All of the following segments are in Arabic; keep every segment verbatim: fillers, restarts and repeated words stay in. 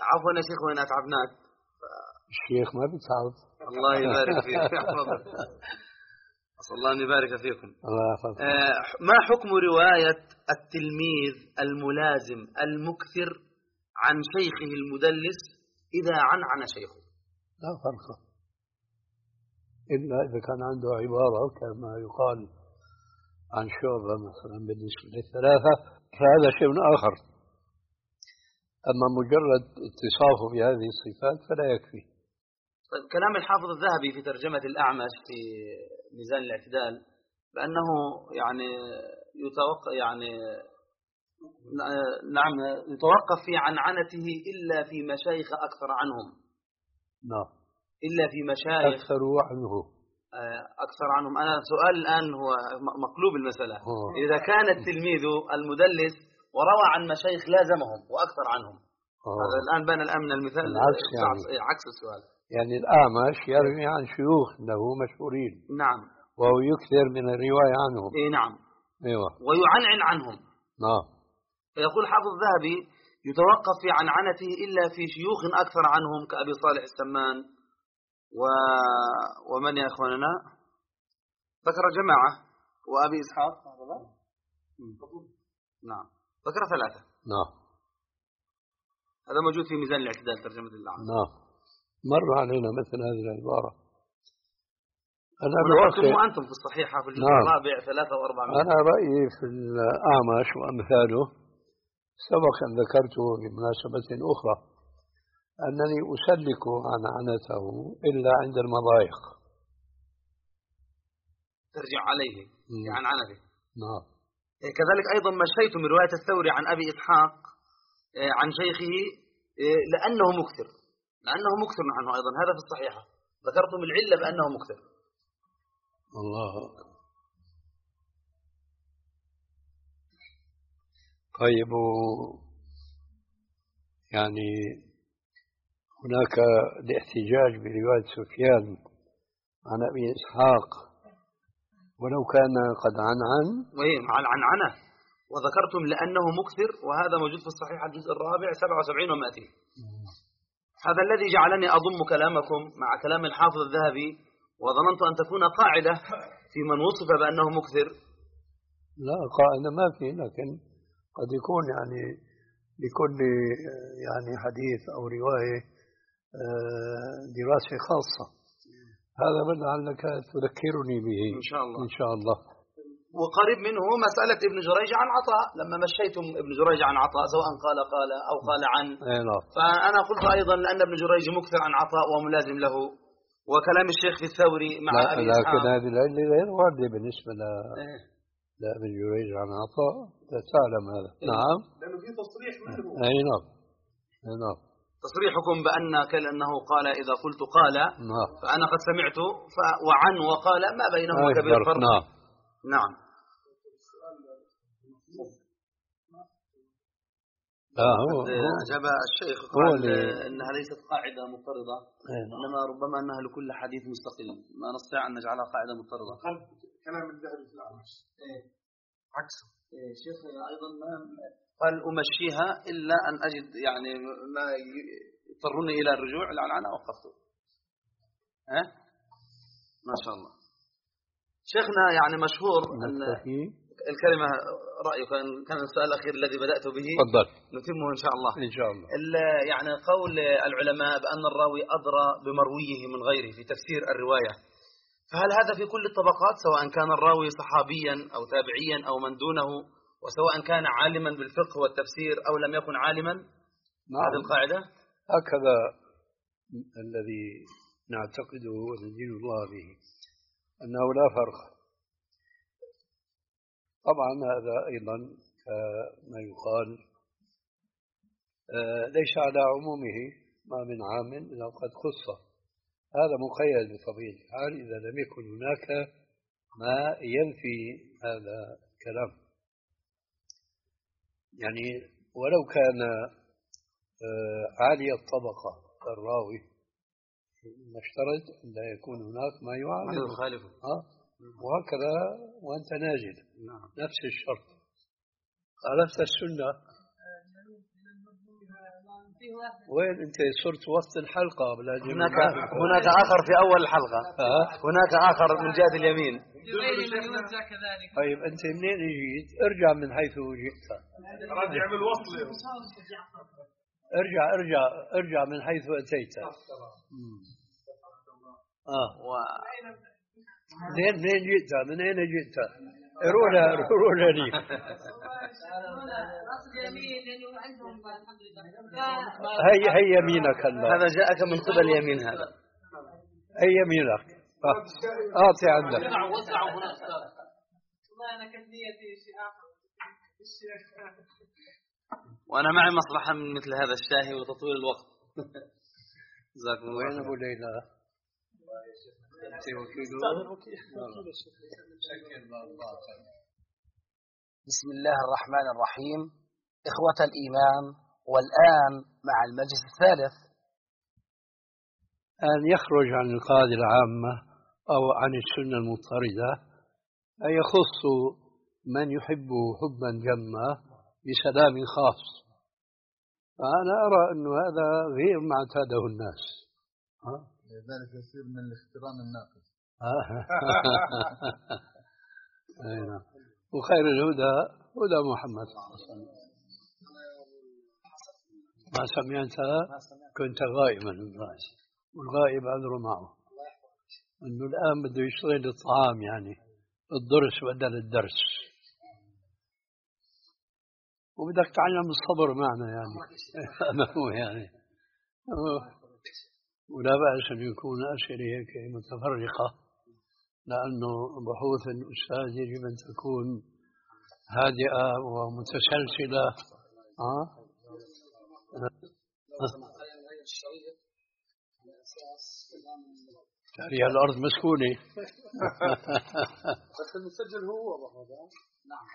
عفوا يا شيخ وين أتعبناك. الشيخ ما بيتعب. الله يبارك فيك. أسأل الله أن يبارك فيكم. الله يحفظك. آه ما حكم رواية التلميذ الملازم المكثر عن شيخه المدلس إذا عنعن شيخه؟ لا فرق، إلا إذا كان عنده عبارة كما يقال عن شعبة مثلا بالنسبة للثلاثة فهذا شيء آخر، أما مجرد اتصافه بهذه الصفات فلا يكفي. طيب كلام الحافظ الذهبي في ترجمة الأعمش في ميزان الاعتدال بأنه يعني يتوقف يعني نعم يتوقف في عنعنته إلا في مشايخ أكثر عنهم. نعم. إلا في مشايخ أكثر عنه. أكثر عنهم. أنا سؤال الآن هو مقلوب المسألة. أوه. إذا كان التلميذ المدلس وروى عن مشايخ لازمهم وأكثر عنهم. أوه. هذا الآن بان الأمن المثال العكس يعني. عكس السؤال. يعني الأعمش يروي عن شيوخ له مشهورين. نعم. وهو يكثر من الرواية عنهم. إيه نعم. أيوة. ويعنعن عنهم. نعم. فيقول حافظ الذهبي يتوقف في عنعنته إلا في شيوخ أكثر عنهم كأبي صالح السمان و... ومن يا أخواننا ذكر جماعة وأبي إسحاق. نعم ذكر ثلاثة. نعم. هذا موجود في ميزان الاعتدال ترجمة الأعمش. نعم مر علينا مثل هذه العبارة. أنا ونقلتم أنتم في الصحيحة في الجزء نعم. الرابع ثلاثة وأربعة. أنا رأيي في الأعمش وأمثاله سبق أن ذكرته بمناسبة أخرى أنني أسلك عن عنته إلا عند المضايق ترجع عليه عن عنته. نعم. كذلك أيضا مشيت من رواية الثوري عن أبي إسحاق عن شيخه لأنه مكثر لأنه مكثر عنه أيضا هذا في الصحيحة ذكرتم العلة بأنه مكثر. الله. طيب يعني هناك الاحتجاج برواية سفيان عن أبي إسحاق ولو كان قد عنعن مع العنعنة وذكرتم لأنه مكثر وهذا موجود في الصحيح الجزء الرابع سبعة وسبعين ومائتين. هذا الذي جعلني أضم كلامكم مع كلام الحافظ الذهبي وظننت أن تكون قاعدة في من وصف بأنه مكثر. لا قاعدة ما في، لكن قد يكون يعني لكل يعني حديث أو رواية دراسة خاصة. هذا من لعلك تذكرني به إن شاء الله. إن شاء الله. وقريب منه مسألة ابن جريج عن عطاء لما مشيتم ابن جريج عن عطاء سواء قال قال أو قال عن. فأنا قلت أيضا لأن ابن جريج مكثر عن عطاء وملازم له وكلام الشيخ في الثوري مع أبي إسحاق. لكن هذه العلة غير واردة بالنسبة ل إيه؟ لا ابن جريج عن عطاء تعلم هذا. إيه؟ نعم. لأنه في تصريح منه. أي نعم. أي نعم. تصريحكم بأن كأنه قال إذا قلت قال. نعم. فأنا قد سمعت ف... وعن وقال ما بينهما كبير فرق. نعم. نعم. آه هو أجاب الشيخ قال إنها ليست قاعدة مضطردة إنما ربما أنها لكل حديث مستقل ما نستطيع أن نجعلها قاعدة مضطردة. كلام الذهبي في الأعمش إيه. عكسه. إيه شيخ أيضا ما قال أمشيها إلا أن أجد يعني ما يضطرني إلى الرجوع لعل أنا وقفته. ها ما شاء الله. شيخنا يعني مشهور أن الكلمة رأيك كان السؤال الأخير الذي بدأت به تفضل نتمه إن شاء الله. إن شاء الله. يعني قول العلماء بأن الراوي أدرى بمرويه من غيره في تفسير الرواية، فهل هذا في كل الطبقات سواء كان الراوي صحابيا أو تابعيا أو من دونه وسواء كان عالما بالفقه والتفسير أو لم يكن عالما؟ نعم. هذه القاعدة هكذا الذي نعتقده وندين الله به أنه لا فرق. طبعا هذا أيضا كما يقال ليس على عمومه ما من عام إلا قد خص. هذا مقيد بطبيعة الحال إذا لم يكن هناك ما ينفي هذا الكلام. يعني ولو كان عالي الطبقة الراوي نشترط أن لا يكون هناك ما يعارضه. وهكذا وأنت نازل. نعم. نفس الشرط. خالفت السنة وين أنت صرت وسط الحلقة بلا هناك هناك آخر في أول الحلقة. هناك آخر من جهة اليمين. طيب أنت منين جيت؟ ارجع من حيث جئت. رجع بالوصل. ارجع ارجع ارجع من حيث أتيت. آه. و... منين منين جئت؟ من أين جئت؟ رولا رولا لي. هي هي يمينك الله. هذا جاءك من قبل يمين هذا. هي يمينك. أعطي عندك. وأنا معي مصلحة من مثل هذا الشاهي وتطويل الوقت. جزاكم الله. وين أبو ليلى؟ بسم الله الرحمن الرحيم. إخوة الإيمان، والآن مع المجلس الثالث. أن يخرج عن القاعدة العامة أو عن السنة المضطردة، أن يخص من يحب حبا جما بسلام خاص. فأنا أرى أن هذا غير ما اعتاده الناس. لذلك يصير من الاختران الناقص. وخير الهدى هدى محمد صلى الله عليه وسلم. ما سمعت؟ كنت غائبا والغائب عذره معه. انه الان بده يشتغل الطعام، يعني الدرس بدل الدرس، وبدك تعلم الصبر معنا يعني. يعني ولا بأس أن يكون أسئلة هيك متفرقة، لأنه بحوث الأستاذ يجب أن تكون هادئة ومتسلسلة. أه؟ هي الأرض مسكونة. بس المسجل هو هذا. نعم.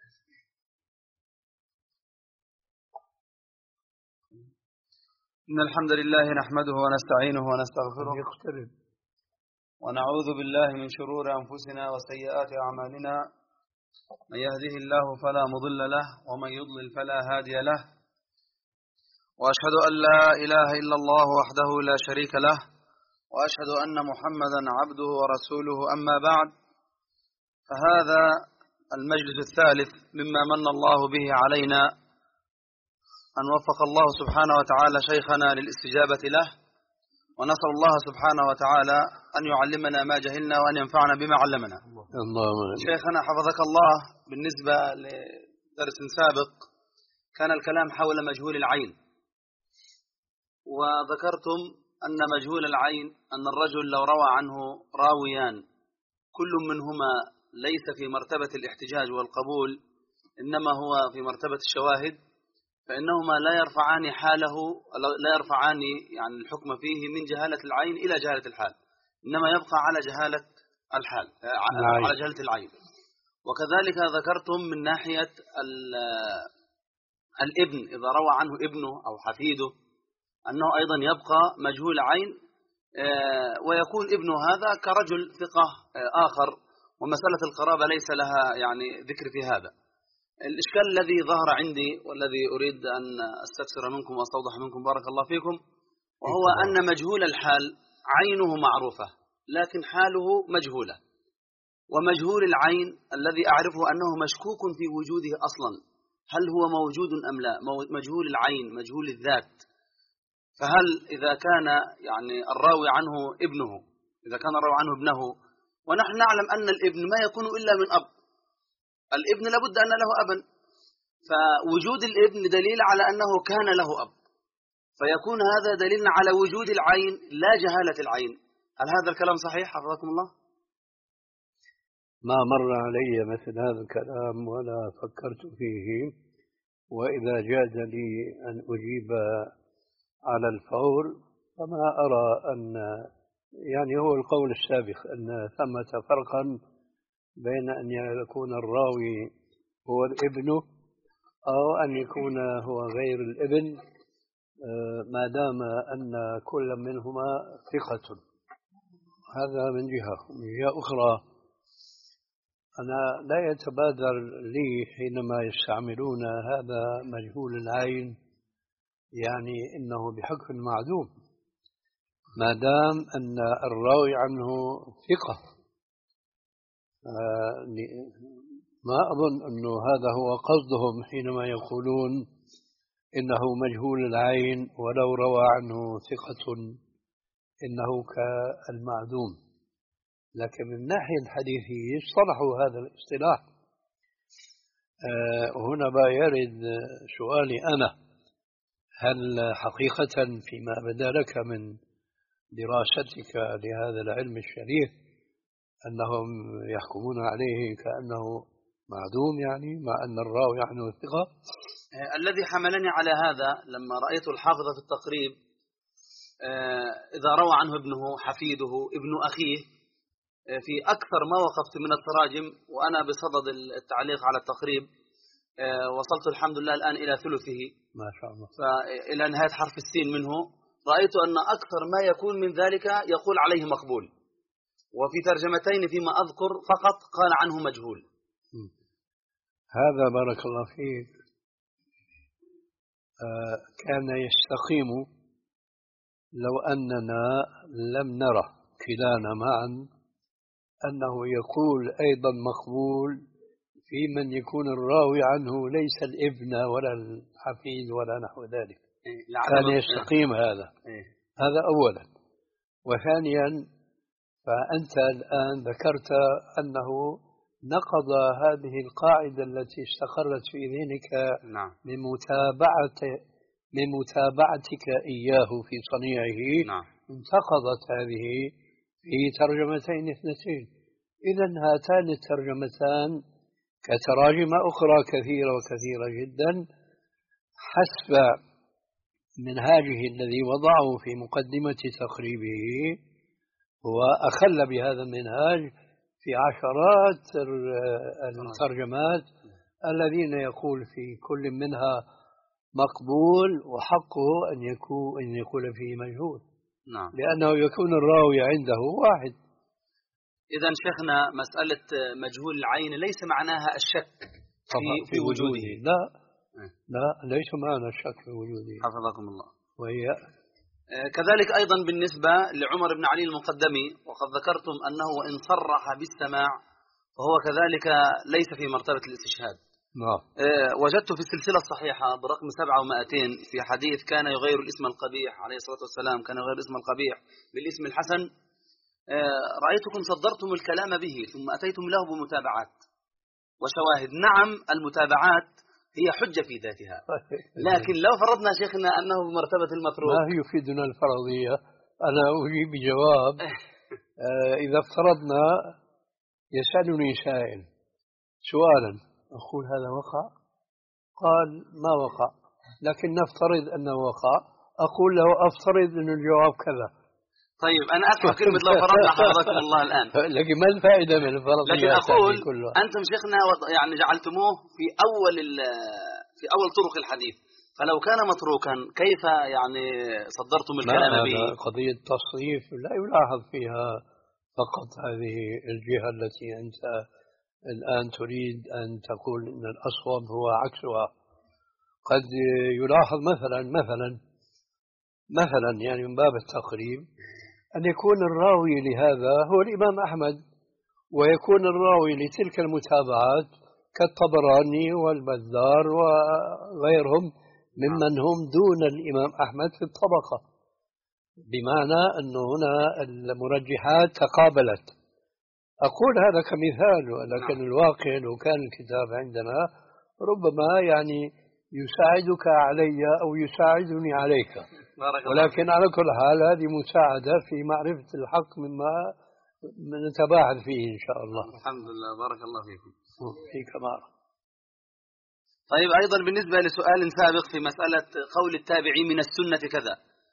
إن الحمد لله نحمده ونستعينه ونستغفره ونعوذ بالله من شرور أنفسنا وسيئات أعمالنا. من يهده الله فلا مضل له ومن يضلل فلا هادي له. وأشهد أن لا إله إلا الله وحده لا شريك له، وأشهد أن محمدا عبده ورسوله. أما بعد، فهذا المجلس الثالث مما من الله به علينا أن وفق الله سبحانه وتعالى شيخنا للاستجابة له، ونسأل الله سبحانه وتعالى أن يعلمنا ما جهلنا وأن ينفعنا بما علمنا. شيخنا حفظك الله، بالنسبة لدرس سابق كان الكلام حول مجهول العين، وذكرتم أن مجهول العين أن الرجل لو روى عنه راويان كل منهما ليس في مرتبة الاحتجاج والقبول، إنما هو في مرتبة الشواهد، فإنهما لا يرفعان حاله لا يرفعان يعني الحكم فيه من جهالة العين إلى جهالة الحال، إنما يبقى على جهالة الحال على جهالة العين. وكذلك ذكرتم من ناحية الابن إذا روى عنه ابنه أو حفيده أنه أيضا يبقى مجهول عين، ويكون ابنه هذا كرجل ثقة آخر، ومسألة القرابة ليس لها يعني ذكر في هذا. الإشكال الذي ظهر عندي والذي أريد أن أستفسر منكم وأستوضح منكم بارك الله فيكم، وهو أن مجهول الحال عينه معروفة لكن حاله مجهولة، ومجهول العين الذي أعرفه أنه مشكوك في وجوده أصلا، هل هو موجود أم لا؟ مجهول العين مجهول الذات، فهل إذا كان يعني الراوي عنه ابنه إذا كان الراوي عنه ابنه، ونحن نعلم أن الابن ما يكون إلا من أب، الابن لابد أن له أبا، فوجود الابن دليل على أنه كان له أب، فيكون هذا دليل على وجود العين لا جهالة العين. هل هذا الكلام صحيح حفظكم الله؟ ما مر علي مثل هذا الكلام ولا فكرت فيه، وإذا جاز لي أن أجيب على الفور فما أرى أن يعني هو القول السابق أن ثمة فرقا بين أن يكون الراوي هو الابن أو أن يكون هو غير الابن، ما دام أن كل منهما ثقة. هذا من جهة. من جهة أخرى أنا لا يتبادر لي حينما يستعملون هذا مجهول العين يعني إنه بحكم معدوم ما دام أن الراوي عنه ثقة. ما أظن أنه هذا هو قصدهم حينما يقولون إنه مجهول العين ولو روى عنه ثقة إنه كالمعدوم، لكن من الناحية الحديثية اصطلحوا هذا الاصطلاح. هنا بقى يرد سؤالي أنا: هل حقيقة فيما بدا لك من دراستك لهذا العلم الشريف أنهم يحكمون عليه كأنه معدوم، يعني مع أن الراوي عنه ثقة؟ الذي حملني على هذا لما رأيت الحافظ في التقريب إذا روى عنه ابنه حفيده ابن أخيه في أكثر ما وقفت من التراجم، وأنا بصدد التعليق على التقريب وصلت الحمد لله الآن إلى ثلثه ما شاء الله، فإلى نهاية حرف السين منه، رأيت أن أكثر ما يكون من ذلك يقول عليه مقبول، وفي ترجمتين فيما أذكر فقط قال عنه مجهول. هذا بارك الله فيك آه كان يستقيم لو أننا لم نرى كلانا معا أنه يقول أيضا مقبول في من يكون الراوي عنه ليس الابن ولا الحفيد ولا نحو ذلك. كان يستقيم هذا. هذا أولا. وثانيا فأنت الآن ذكرت أنه نقض هذه القاعدة التي استقرت في ذهنك نعم. من متابعة من متابعتك إياه في صنيعه. نعم. انتقضت هذه في ترجمتين اثنتين. إذن هاتان الترجمتان كتراجم أخرى كثيرة وكثيرة جدا حسب منهاجه الذي وضعه في مقدمة تقريبه، هو أخل بهذا المنهاج في عشرات الترجمات الذين يقول في كل منها مقبول وحقه أن يكون أن يقول فيه مجهول. نعم. لأنه يكون الراوي عنده واحد. إذن شيخنا مسألة مجهول العين ليس معناها الشك في, في وجوده. لا لا ليس معنى الشك في وجوده. حفظكم الله. وهي كذلك أيضا بالنسبة لعمر بن علي المقدمي، وقد ذكرتم أنه إن صرح بالسماع فهو كذلك ليس في مرتبة الاستشهاد. نعم. وجدت في السلسلة الصحيحة برقم سبعة ومائتين في حديث كان يغير الاسم القبيح عليه الصلاة والسلام، كان يغير الاسم القبيح بالاسم الحسن. رأيتكم صدرتم الكلام به ثم أتيتم له بمتابعات وشواهد. نعم المتابعات هي حجة في ذاتها، لكن لو فرضنا شيخنا أنه بمرتبة المتروك ما يفيدنا الفرضية. أنا أجيب بجواب. إذا افترضنا يسألني سائل سؤالا أقول هذا وقع، قال ما وقع، لكن نفترض أنه وقع، أقول له أفترض أن الجواب كذا. طيب أنا أسمع كلمة لو فرضنا حفظكم الله الآن. لكن ما الفائدة من الفرضية؟ لكن أقول أنتم شيخنا يعني جعلتموه في أول في أول طرق الحديث، فلو كان متروكا كيف يعني صدرتم الكلام به؟ قضية تصريف لا يلاحظ فيها فقط هذه الجهة التي أنت الآن تريد أن تقول إن الأصوب هو عكسها. قد يلاحظ مثلا مثلا مثلا يعني من باب التقريب أن يكون الراوي لهذا هو الإمام أحمد، ويكون الراوي لتلك المتابعات كالطبراني والبزار وغيرهم ممن هم دون الإمام أحمد في الطبقة، بمعنى أنه هنا المرجحات تقابلت. أقول هذا كمثال، ولكن الواقع لو كان الكتاب عندنا ربما يعني يساعدك علي أو يساعدني عليك، ولكن على كل حال هذه مساعدة في معرفة الحق مما نتباحث فيه إن شاء الله. الحمد لله بارك الله فيكم. فيك بارك. طيب أيضا بالنسبة لسؤال سابق في مسألة قول التابعي من السنة كذا،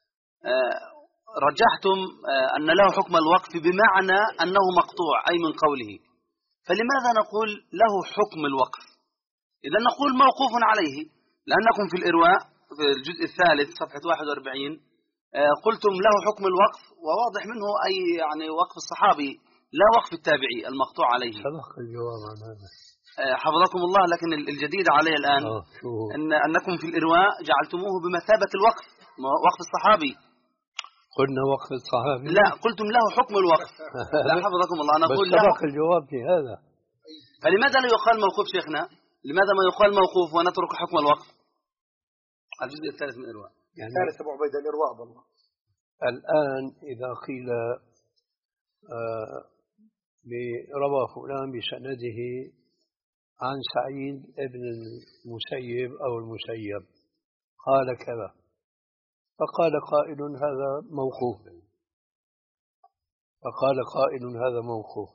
رجحتم أن له حكم الوقف بمعنى أنه مقطوع أي من قوله، فلماذا نقول له حكم الوقف؟ إذا نقول موقوف عليه، لأنكم في الإرواء في الجزء الثالث صفحة واحد وأربعين قلتم له حكم الوقف، وواضح منه أي يعني وقف الصحابي لا وقف التابعي المقطوع عليه. سبق الجواب عن هذا. حفظكم الله، لكن الجديد علي الآن آه أن أنكم في الإرواء جعلتموه بمثابة الوقف، وقف الصحابي. قلنا وقف الصحابي؟ لا، قلتم له حكم الوقف. لا حفظكم الله، أنا أقول له سبق الجواب في هذا. فلماذا لا يقال موقوف شيخنا؟ لماذا ما يقال موقوف ونترك حكم الوقف؟ الجزء الثالث من الإرواء. يعني ثالث أبو عبيدة الإرواء بالله. الآن إذا قيل آه روى فلان بسنده عن سعيد ابن المسيب أو المسيب قال كذا، فقال قائل هذا موقوف، فقال قائل هذا موقوف،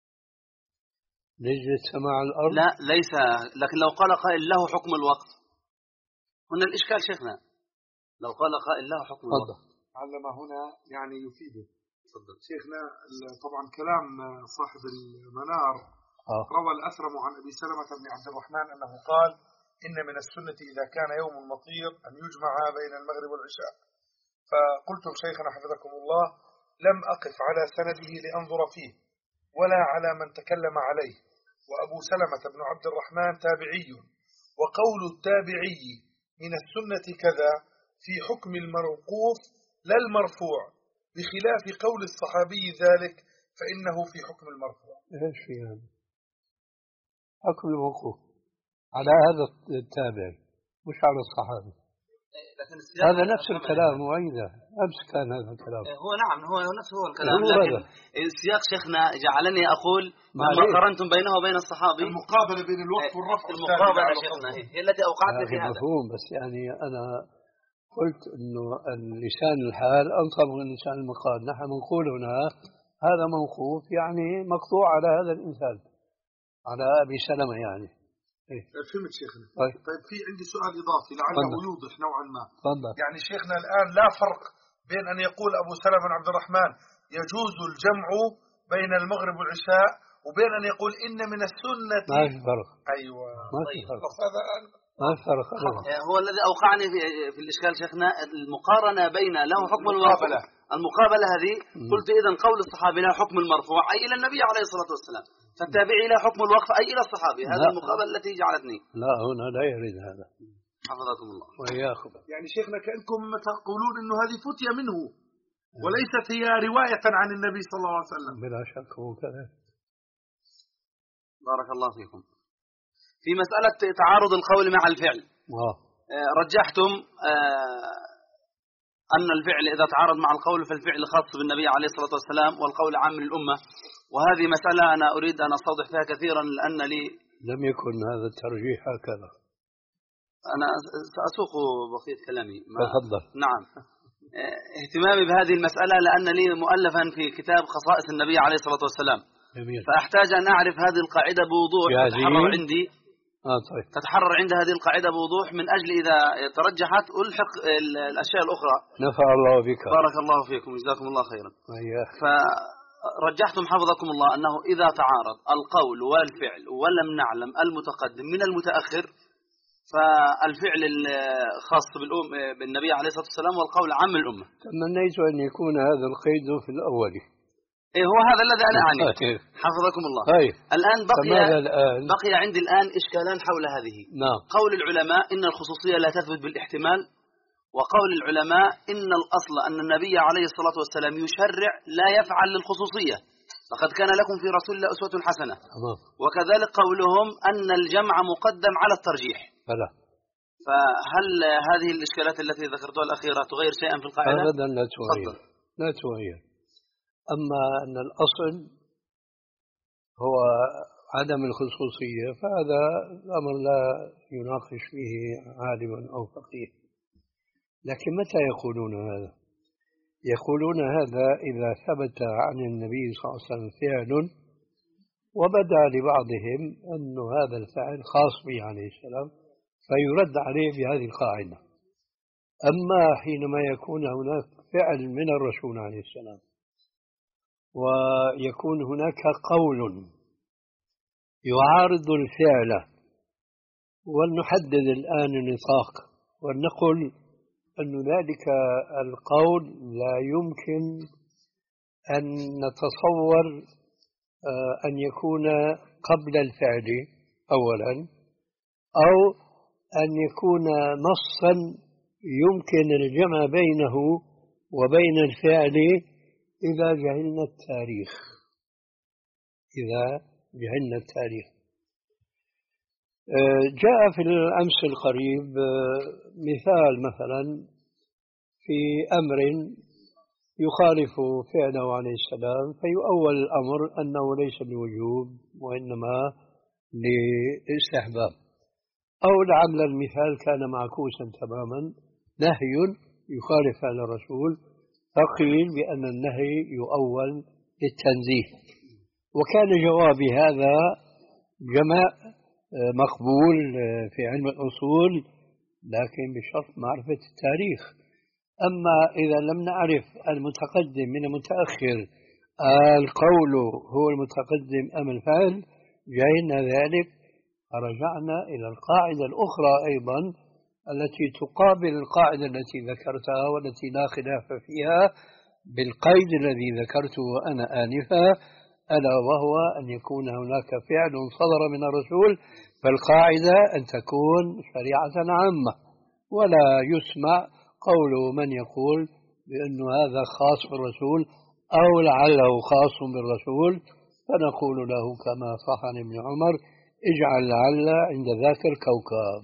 نجد سماع الأرض؟ لا ليس، لكن لو قال قائل له حكم الوقف هنا الإشكال شيخنا. لو قال قائل له حكم الوقف علم هنا يعني يفيده. تفضل شيخنا. طبعا كلام صاحب المنار آه. روى الأثرم عن أبي سلمة بن عبد الرحمن أنه قال إن من السنة إذا كان يوم مطير أن يجمع بين المغرب والعشاء. فقلتم شيخنا حفظكم الله لم أقف على سنده لأنظر فيه ولا على من تكلم عليه، وأبو سلمة بن عبد الرحمن تابعي، وقول التابعي من السنة كذا في حكم الموقوف لا المرفوع، بخلاف قول الصحابي ذلك فإنه في حكم المرفوع. إيش في هذا؟ حكم الموقوف على هذا التابع مش على الصحابي. هذا نفس الكلام وأيضا أمس كان هذا الكلام. هو نعم هو نفس هو الكلام، لكن السياق شيخنا جعلني أقول لما قارنتم بينه وبين الصحابي المقابلة بين الوقف والرفع، المقابلة شيخنا هي التي أوقعتني في هذا. مفهوم، بس يعني أنا قلت إنه اللسان الحال أنصب من لسان المقال. نحن نقول هنا هذا موقوف يعني مقطوع على هذا الإنسان، على أبي سلمة يعني. إيه؟ فهمت شيخنا. طيب. طيب في عندي سؤال إضافي لعله فضل. يوضح نوعا ما. فضل. يعني شيخنا الآن لا فرق بين أن يقول أبو سلمة بن عبد الرحمن يجوز الجمع بين المغرب والعشاء وبين أن يقول إن من السنة. ما في فرق. أيوة. ما في فرق. هذا ما في فرق. هو الذي أوقعني في, في الإشكال شيخنا المقارنة بين له حكم المقابلة. المقابلة هذه قلت إذن قول الصحابي له حكم المرفوع أي إلى النبي عليه الصلاة والسلام، فالتابعي له حكم الوقف أي إلى الصحابي. هذا المقابلة التي جعلتني. لا هنا لا يريد هذا. حفظكم الله وإياكم. يعني شيخنا كأنكم تقولون إنه هذه فتية منه وليست هي رواية عن النبي صلى الله عليه وسلم. بلا شك هو كذا. بارك الله فيكم. في مسألة تعارض القول مع الفعل آه. رجحتم آه أن الفعل إذا تعارض مع القول فالفعل خاص بالنبي عليه الصلاة والسلام والقول عام للأمة، وهذه مسألة أنا أريد أن أستوضح فيها كثيرا لأن لي لم يكن هذا الترجيح هكذا. أنا سأسوق بقية كلامي. تفضل. نعم. اهتمامي بهذه المسألة لأن لي مؤلفا في كتاب خصائص النبي عليه الصلاة والسلام. جميل. فأحتاج أن أعرف هذه القاعدة بوضوح تتحرر عندي. آه طيب. تتحرر عند هذه القاعدة بوضوح من أجل إذا ترجحت ألحق الأشياء الأخرى. نفع الله بك. بارك الله فيكم جزاكم الله خيرا. أيوه. فرجحتم حفظكم الله أنه إذا تعارض القول والفعل ولم نعلم المتقدم من المتأخر فالفعل الخاص بالنبي عليه الصلاة والسلام والقول عام الأمة. تمنيت أن يكون هذا القيد في الأول. إيه هو هذا الذي أنا أعني. حفظكم الله. هاي. الآن بقي الآن؟ بقي عندي الآن إشكالان حول هذه. نعم. قول العلماء إن الخصوصية لا تثبت بالاحتمال، وقول العلماء إن الأصل أن النبي عليه الصلاة والسلام يشرع لا يفعل للخصوصية، لقد كان لكم في رسول الله أسوة حسنة. أمام. وكذلك قولهم أن الجمع مقدم على الترجيح. فلا. فهل هذه الإشكالات التي ذكرتها الأخيرة تغير شيئا في القاعدة؟ أبدا لا تغير. لا تغير. أما أن الأصل هو عدم الخصوصية فهذا الأمر لا يناقش فيه عالم أو فقيه. لكن متى يقولون هذا؟ يقولون هذا إذا ثبت عن النبي صلى الله عليه وسلم فعل وبدا لبعضهم أن هذا الفعل خاص به عليه السلام فيرد عليه بهذه القاعدة. أما حينما يكون هناك فعل من الرسول عليه السلام ويكون هناك قول يعارض الفعل ولنحدد الآن النطاق ونقول أن ذلك القول لا يمكن أن نتصور أن يكون قبل الفعل أولا، أو أن يكون نصا يمكن الجمع بينه وبين الفعل إذا جهلنا التاريخ إذا جهلنا التاريخ جاء في الأمس القريب مثال مثلا في أمر يخالف فعله عليه السلام فيؤول الأمر أنه ليس لوجوب وإنما لاستحباب، أو لعل المثال كان معكوسا تماما، نهي يخالف فعل الرسول فقيل بأن النهي يؤول للتنزيه. وكان جوابي هذا جمع مقبول في علم الأصول لكن بشرط معرفة التاريخ. أما إذا لم نعرف المتقدم من المتأخر القول هو المتقدم أم الفعل جاءنا ذلك فرجعنا إلى القاعدة الأخرى أيضا التي تقابل القاعدة التي ذكرتها والتي لا خلاف فيها بالقيد الذي ذكرته أنا آنفا، ألا وهو أن يكون هناك فعل صدر من الرسول فالقاعدة أن تكون شريعة عامة، ولا يسمع قول من يقول بأن هذا خاص بالرسول أو لعله خاص بالرسول، فنقول له كما صح عن ابن عمر اجعل لعل عند ذاك الكوكب.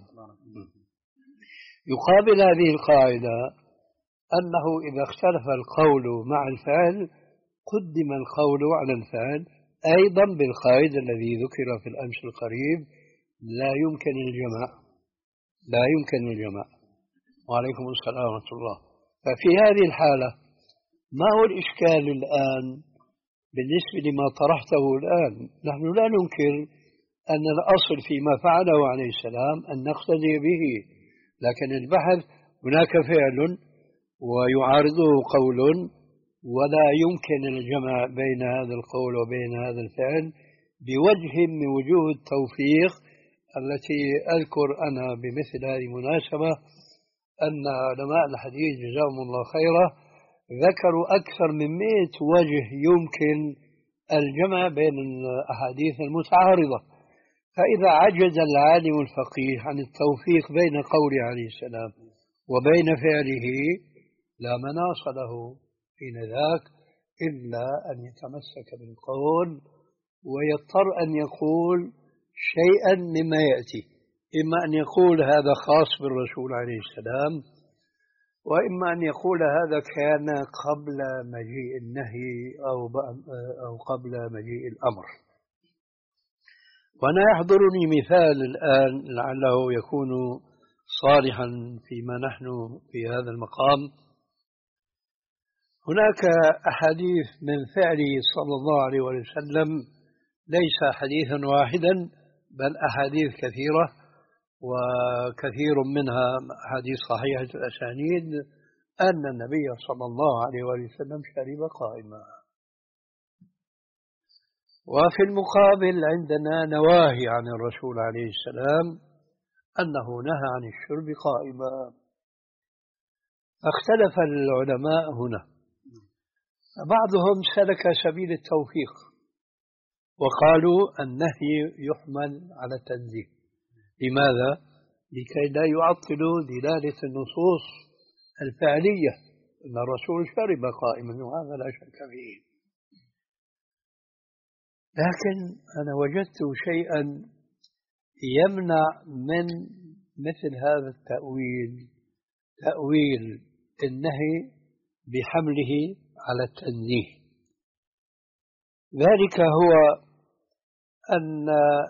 يقابل هذه القاعدة أنه إذا اختلف القول مع الفعل قدم القول على الفعل أيضا بالقيد الذي ذكر في الأمس القريب لا يمكن الجمع لا يمكن الجمع. وعليكم السلام ورحمة الله. ففي هذه الحالة ما هو الإشكال الآن بالنسبة لما طرحته الآن؟ نحن لا ننكر أن الأصل فيما فعله عليه السلام أن نقتدي به، لكن البحث هناك فعل ويعارضه قول ولا يمكن الجمع بين هذا القول وبين هذا الفعل بوجه من وجوه التوفيق التي أذكر أنا بمثل هذه المناسبة أن علماء الحديث جزاهم الله خيرا ذكروا أكثر من مئة وجه يمكن الجمع بين الأحاديث المتعارضة. فإذا عجز العالم الفقيه عن التوفيق بين قوله عليه السلام وبين فعله لا مناص له حين ذاك إلا أن يتمسك بالقول ويضطر أن يقول شيئا مما يأتي، إما أن يقول هذا خاص بالرسول عليه السلام، وإما أن يقول هذا كان قبل مجيء النهي أو أو قبل مجيء الأمر. وأنا يحضرني مثال الآن لعله يكون صالحا فيما نحن في هذا المقام. هناك أحاديث من فعله صلى الله عليه وسلم ليس حديثا واحدا بل أحاديث كثيرة، وكثير منها أحاديث صحيحة الأسانيد أن النبي صلى الله عليه وسلم شرب قائما. وفي المقابل عندنا نواهي عن الرسول عليه السلام أنه نهى عن الشرب قائما. اختلف العلماء هنا، بعضهم سلك سبيل التوفيق وقالوا النهي يحمل على التنزيه. لماذا؟ لكي لا يعطلوا دلالة النصوص الفعلية أن الرسول شرب قائما وهذا لا شك فيه. لكن أنا وجدت شيئا يمنع من مثل هذا التأويل، تأويل النهي بحمله على التنزيه. ذلك هو أن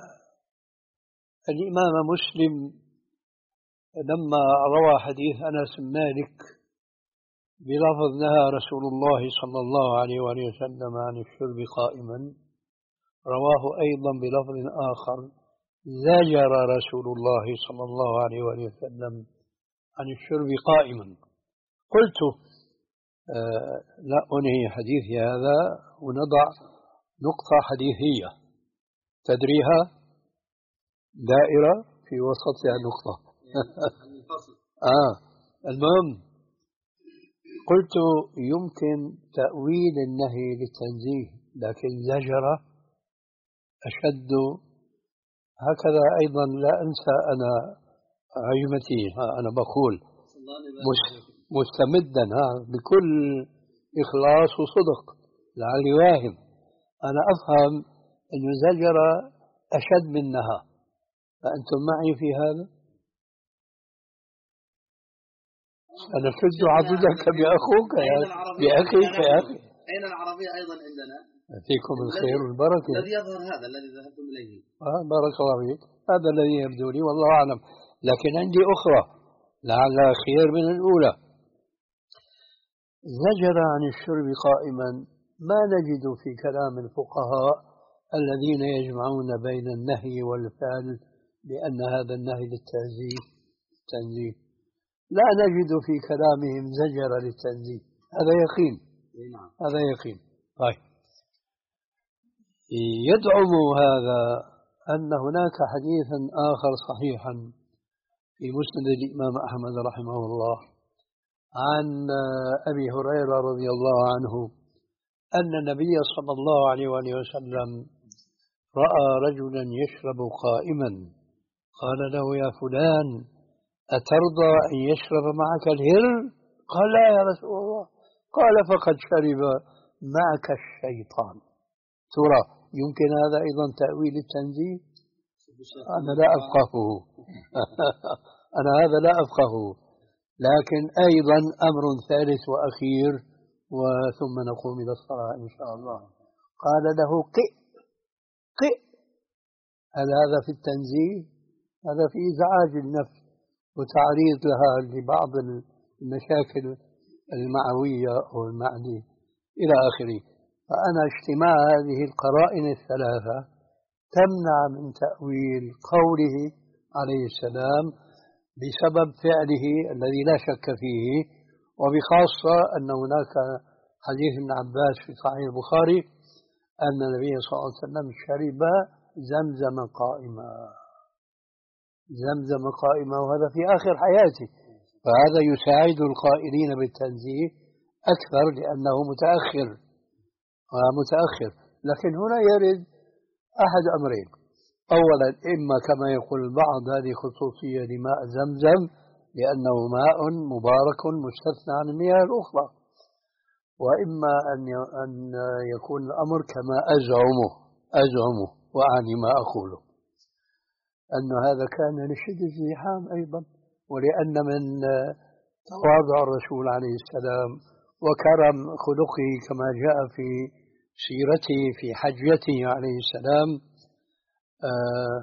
الإمام مسلم لما روى حديث أنس بن مالك بلفظ نهى رسول الله صلى الله عليه وسلم عن الشرب قائما، رواه أيضا بلفظ آخر زجر رسول الله صلى الله عليه وسلم عن الشرب قائما. قلت آه لا أنهي حديثي هذا ونضع نقطة حديثية تدريها دائرة في وسطها نقطة آه المهم قلت يمكن تأويل النهي للتنزيه، لكن زجر أشد هكذا أيضا لا أنسى أنا عجمتي، أنا بقول مستمدا بكل إخلاص وصدق لعلي واهم، أنا أفهم أن زجرة أشد منها، فأنتم معي في هذا؟ أنا شد عضدك بأخوك يا بأخيك يا أخي. أين العربية أيضا عندنا؟ فيكم الخير والبركة. الذي يظهر هذا الذي ذهبتم إليه. آه بارك الله فيك، هذا الذي يبدو لي والله أعلم، لكن عندي أخرى لعلها خير من الأولى. زجر عن الشرب قائما ما نجد في كلام الفقهاء الذين يجمعون بين النهي والفعل بأن هذا النهي للتنزيه التنزيه، لا نجد في كلامهم زجر للتنزيه، هذا يقين. هذا يقين. طيب، يدعم هذا أن هناك حديثا آخر صحيحا في مسند الإمام أحمد رحمه الله عن أبي هريرة رضي الله عنه أن النبي صلى الله عليه وآله وسلم رأى رجلا يشرب قائما، قال له يا فلان أترضى أن يشرب معك الهر؟ قال لا يا رسول الله. قال فقد شرب معك الشيطان. ترى يمكن هذا أيضا تأويل التنزيه؟ أنا لا أفقهه أنا هذا لا أفقهه، لكن أيضا أمر ثالث وأخير وثم نقوم إلى الصلاة إن شاء الله. قال له قئ قئ، هل هذا في التنزيه؟ هذا في إزعاج النفس وتعريض لها لبعض المشاكل المعوية أو المعنية إلى آخره. فأنا اجتماع هذه القرائن الثلاثة تمنع من تأويل قوله عليه السلام بسبب فعله الذي لا شك فيه، وبخاصة أن هناك حديث ابن عباس في صحيح البخاري أن النبي صلى الله عليه وسلم شرب زمزم قائما زمزم قائما وهذا في آخر حياته، فهذا يساعد القائلين بالتنزيه أكثر لأنه متأخر متأخر. لكن هنا يرد أحد أمرين، أولا إما كما يقول البعض هذه خصوصية لماء زمزم لأنه ماء مبارك مستثنى عن المياه الأخرى، وإما أن يكون الأمر كما أزعمه أزعمه وأعني ما أقوله أن هذا كان لشدة الزحام أيضا، ولأن من تواضع الرسول عليه السلام وكرم خلقه كما جاء في سيرته في حجته عليه السلام. آه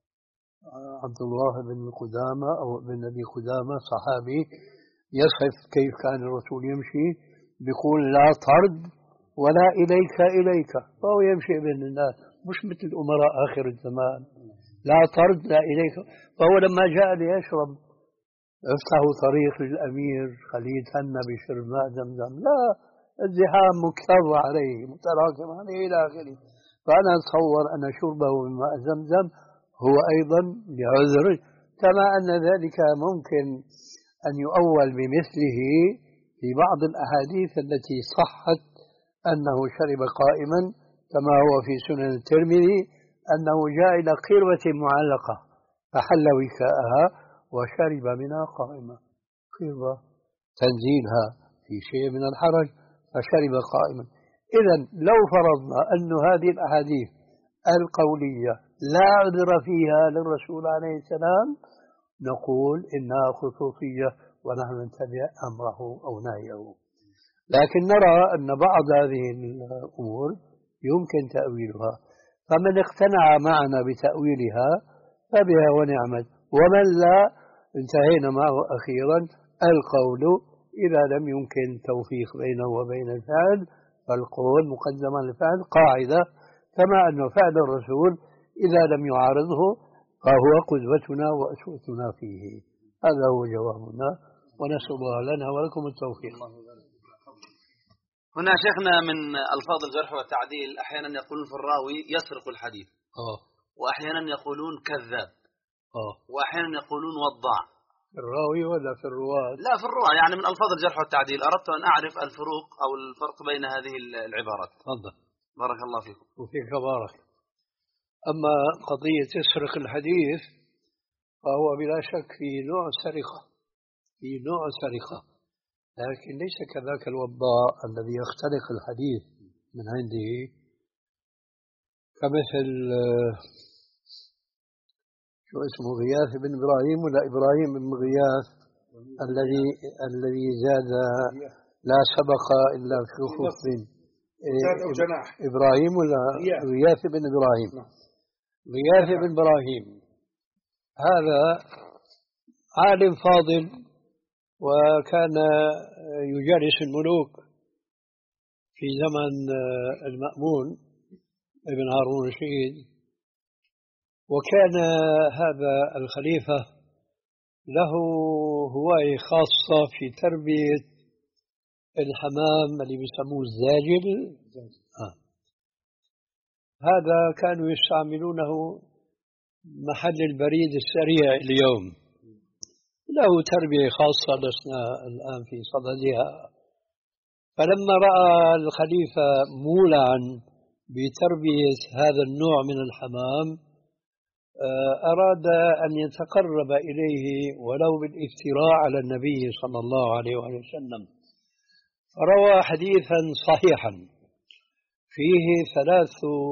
عبد الله بن قدامة أو بن أبي قدامة صحابي يصف كيف كان الرسول يمشي، بيقول لا طرد ولا إليك إليك، فهو يمشي بين الناس مش مثل الأمراء آخر الزمان، لا طرد لا إليك. فهو لما جاء ليشرب افتحوا طريق للأمير خليه يتهنى بشرب ماء زمزم، لا، الزحام مكتظ عليه متراكم عليه إلى آخره. فأنا أتصور أن شربه من ماء زمزم هو أيضا لعذر، كما أن ذلك ممكن أن يؤول بمثله في بعض الأحاديث التي صحت أنه شرب قائما، كما هو في سنن الترمذي أنه جاء إلى قربة معلقة فحل وكاءها وشرب منها قائما، قربة تنزيلها في شيء من الحرج فشرب قائما. إذن لو فرضنا أن هذه الأحاديث القولية لا عذر فيها للرسول عليه السلام نقول إنها خصوصية ونحن نتبع أمره أو نهيه، لكن نرى أن بعض هذه الأمور يمكن تأويلها، فمن اقتنع معنا بتأويلها فبها ونعمت، ومن لا انتهينا معه أخيرا. القول إذا لم يمكن توفيق بينه وبين الفعل فالقول مقدم على الفعل قاعدة، كما أن فعل الرسول إذا لم يعارضه فهو قدوتنا وأسوتنا فيه. هذا هو جوابنا، ونسأل الله لنا ولكم التوفيق. هنا شيخنا من ألفاظ الجرح والتعديل أحيانا يقولون في الراوي يسرق الحديث أوه. وأحيانا يقولون كذاب أوه. وأحيانا يقولون وضاع. في الراوي ولا في الرواة؟ لا في الرواة، يعني من ألفاظ الجرح والتعديل أردت أن أعرف الفروق أو الفرق بين هذه العبارات. تفضل. بارك الله فيكم. وفيك بارك. أما قضية يسرق الحديث فهو بلا شك في نوع سرقة في نوع سرقة لكن ليس كذاك الوضاء الذي يخترق الحديث من عنده كمثل شو اسمه غياث بن إبراهيم ولا إبراهيم بن غياث الذي الذي زاد لا سبق إلا في خف إبراهيم ولا غياث بن إبراهيم غياث بن إبراهيم هذا عالم فاضل وكان يجالس الملوك في زمن المأمون ابن هارون الرشيد وكان هذا الخليفة له هواية خاصة في تربية الحمام اللي بيسموه الزاجل آه. هذا كانوا يستعملونه محل البريد السريع اليوم له تربية خاصة لسنا الآن في صددها فلما رأى الخليفة مولعا بتربية هذا النوع من الحمام أراد أن يتقرب إليه ولو بالافتراء على النبي صلى الله عليه وسلم روى حديثا صحيحا فيه ثلاث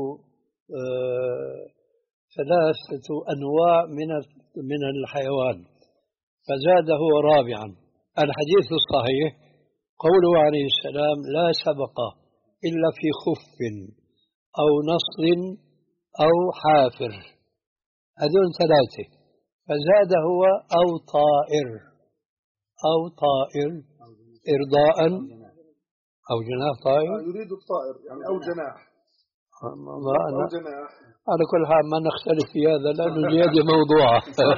ثلاثة أنواع من من الحيوان فزاده رابعا الحديث الصحيح قوله عليه السلام لا سبق إلا في خف أو نصر أو حافر هذول ثلاثة فزاد هو أو طائر أو طائر إرضاء أو جناح طائر يريد الطائر يعني أو جناح أو جناح على كل حال ما نختلف في هذا لأن الزيادة موضوعة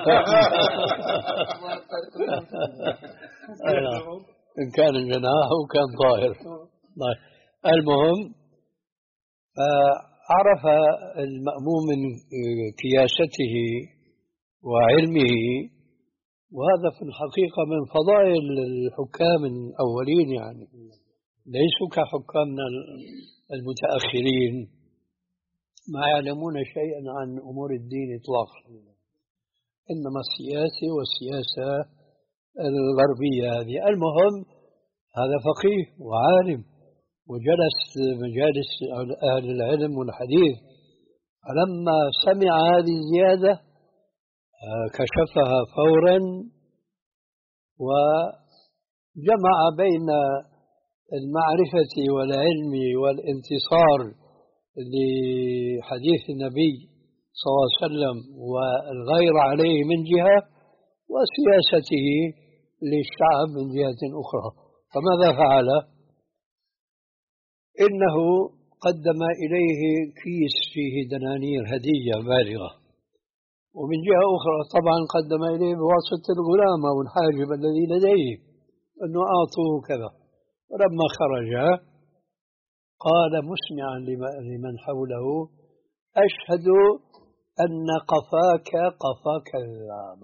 إن كان جناح أو كان طائر المهم عرف المأموم من كياسته وعلمه وهذا في الحقيقة من فضائل الحكام الأولين يعني ليسوا كحكامنا المتأخرين ما يعلمون شيئا عن أمور الدين إطلاقا إنما السياسة والسياسة الغربية هذه المهم هذا فقيه وعالم وجلس مجالس أهل العلم والحديث فلما سمع هذه الزيادة كشفها فورا وجمع بين المعرفة والعلم والانتصار لحديث النبي صلى الله عليه وسلم والغير عليه من جهة وسياسته للشعب من جهة أخرى فماذا فعل؟ إنه قدم إليه كيس فيه دنانير هدية بالغة ومن جهة أخرى طبعا قدم إليه بواسطة الغلام أو الحاجب الذي لديه أنه أعطوه كذا ولما خرج قال مسمعا لمن حوله أشهد أن قفاك قفاك الذئاب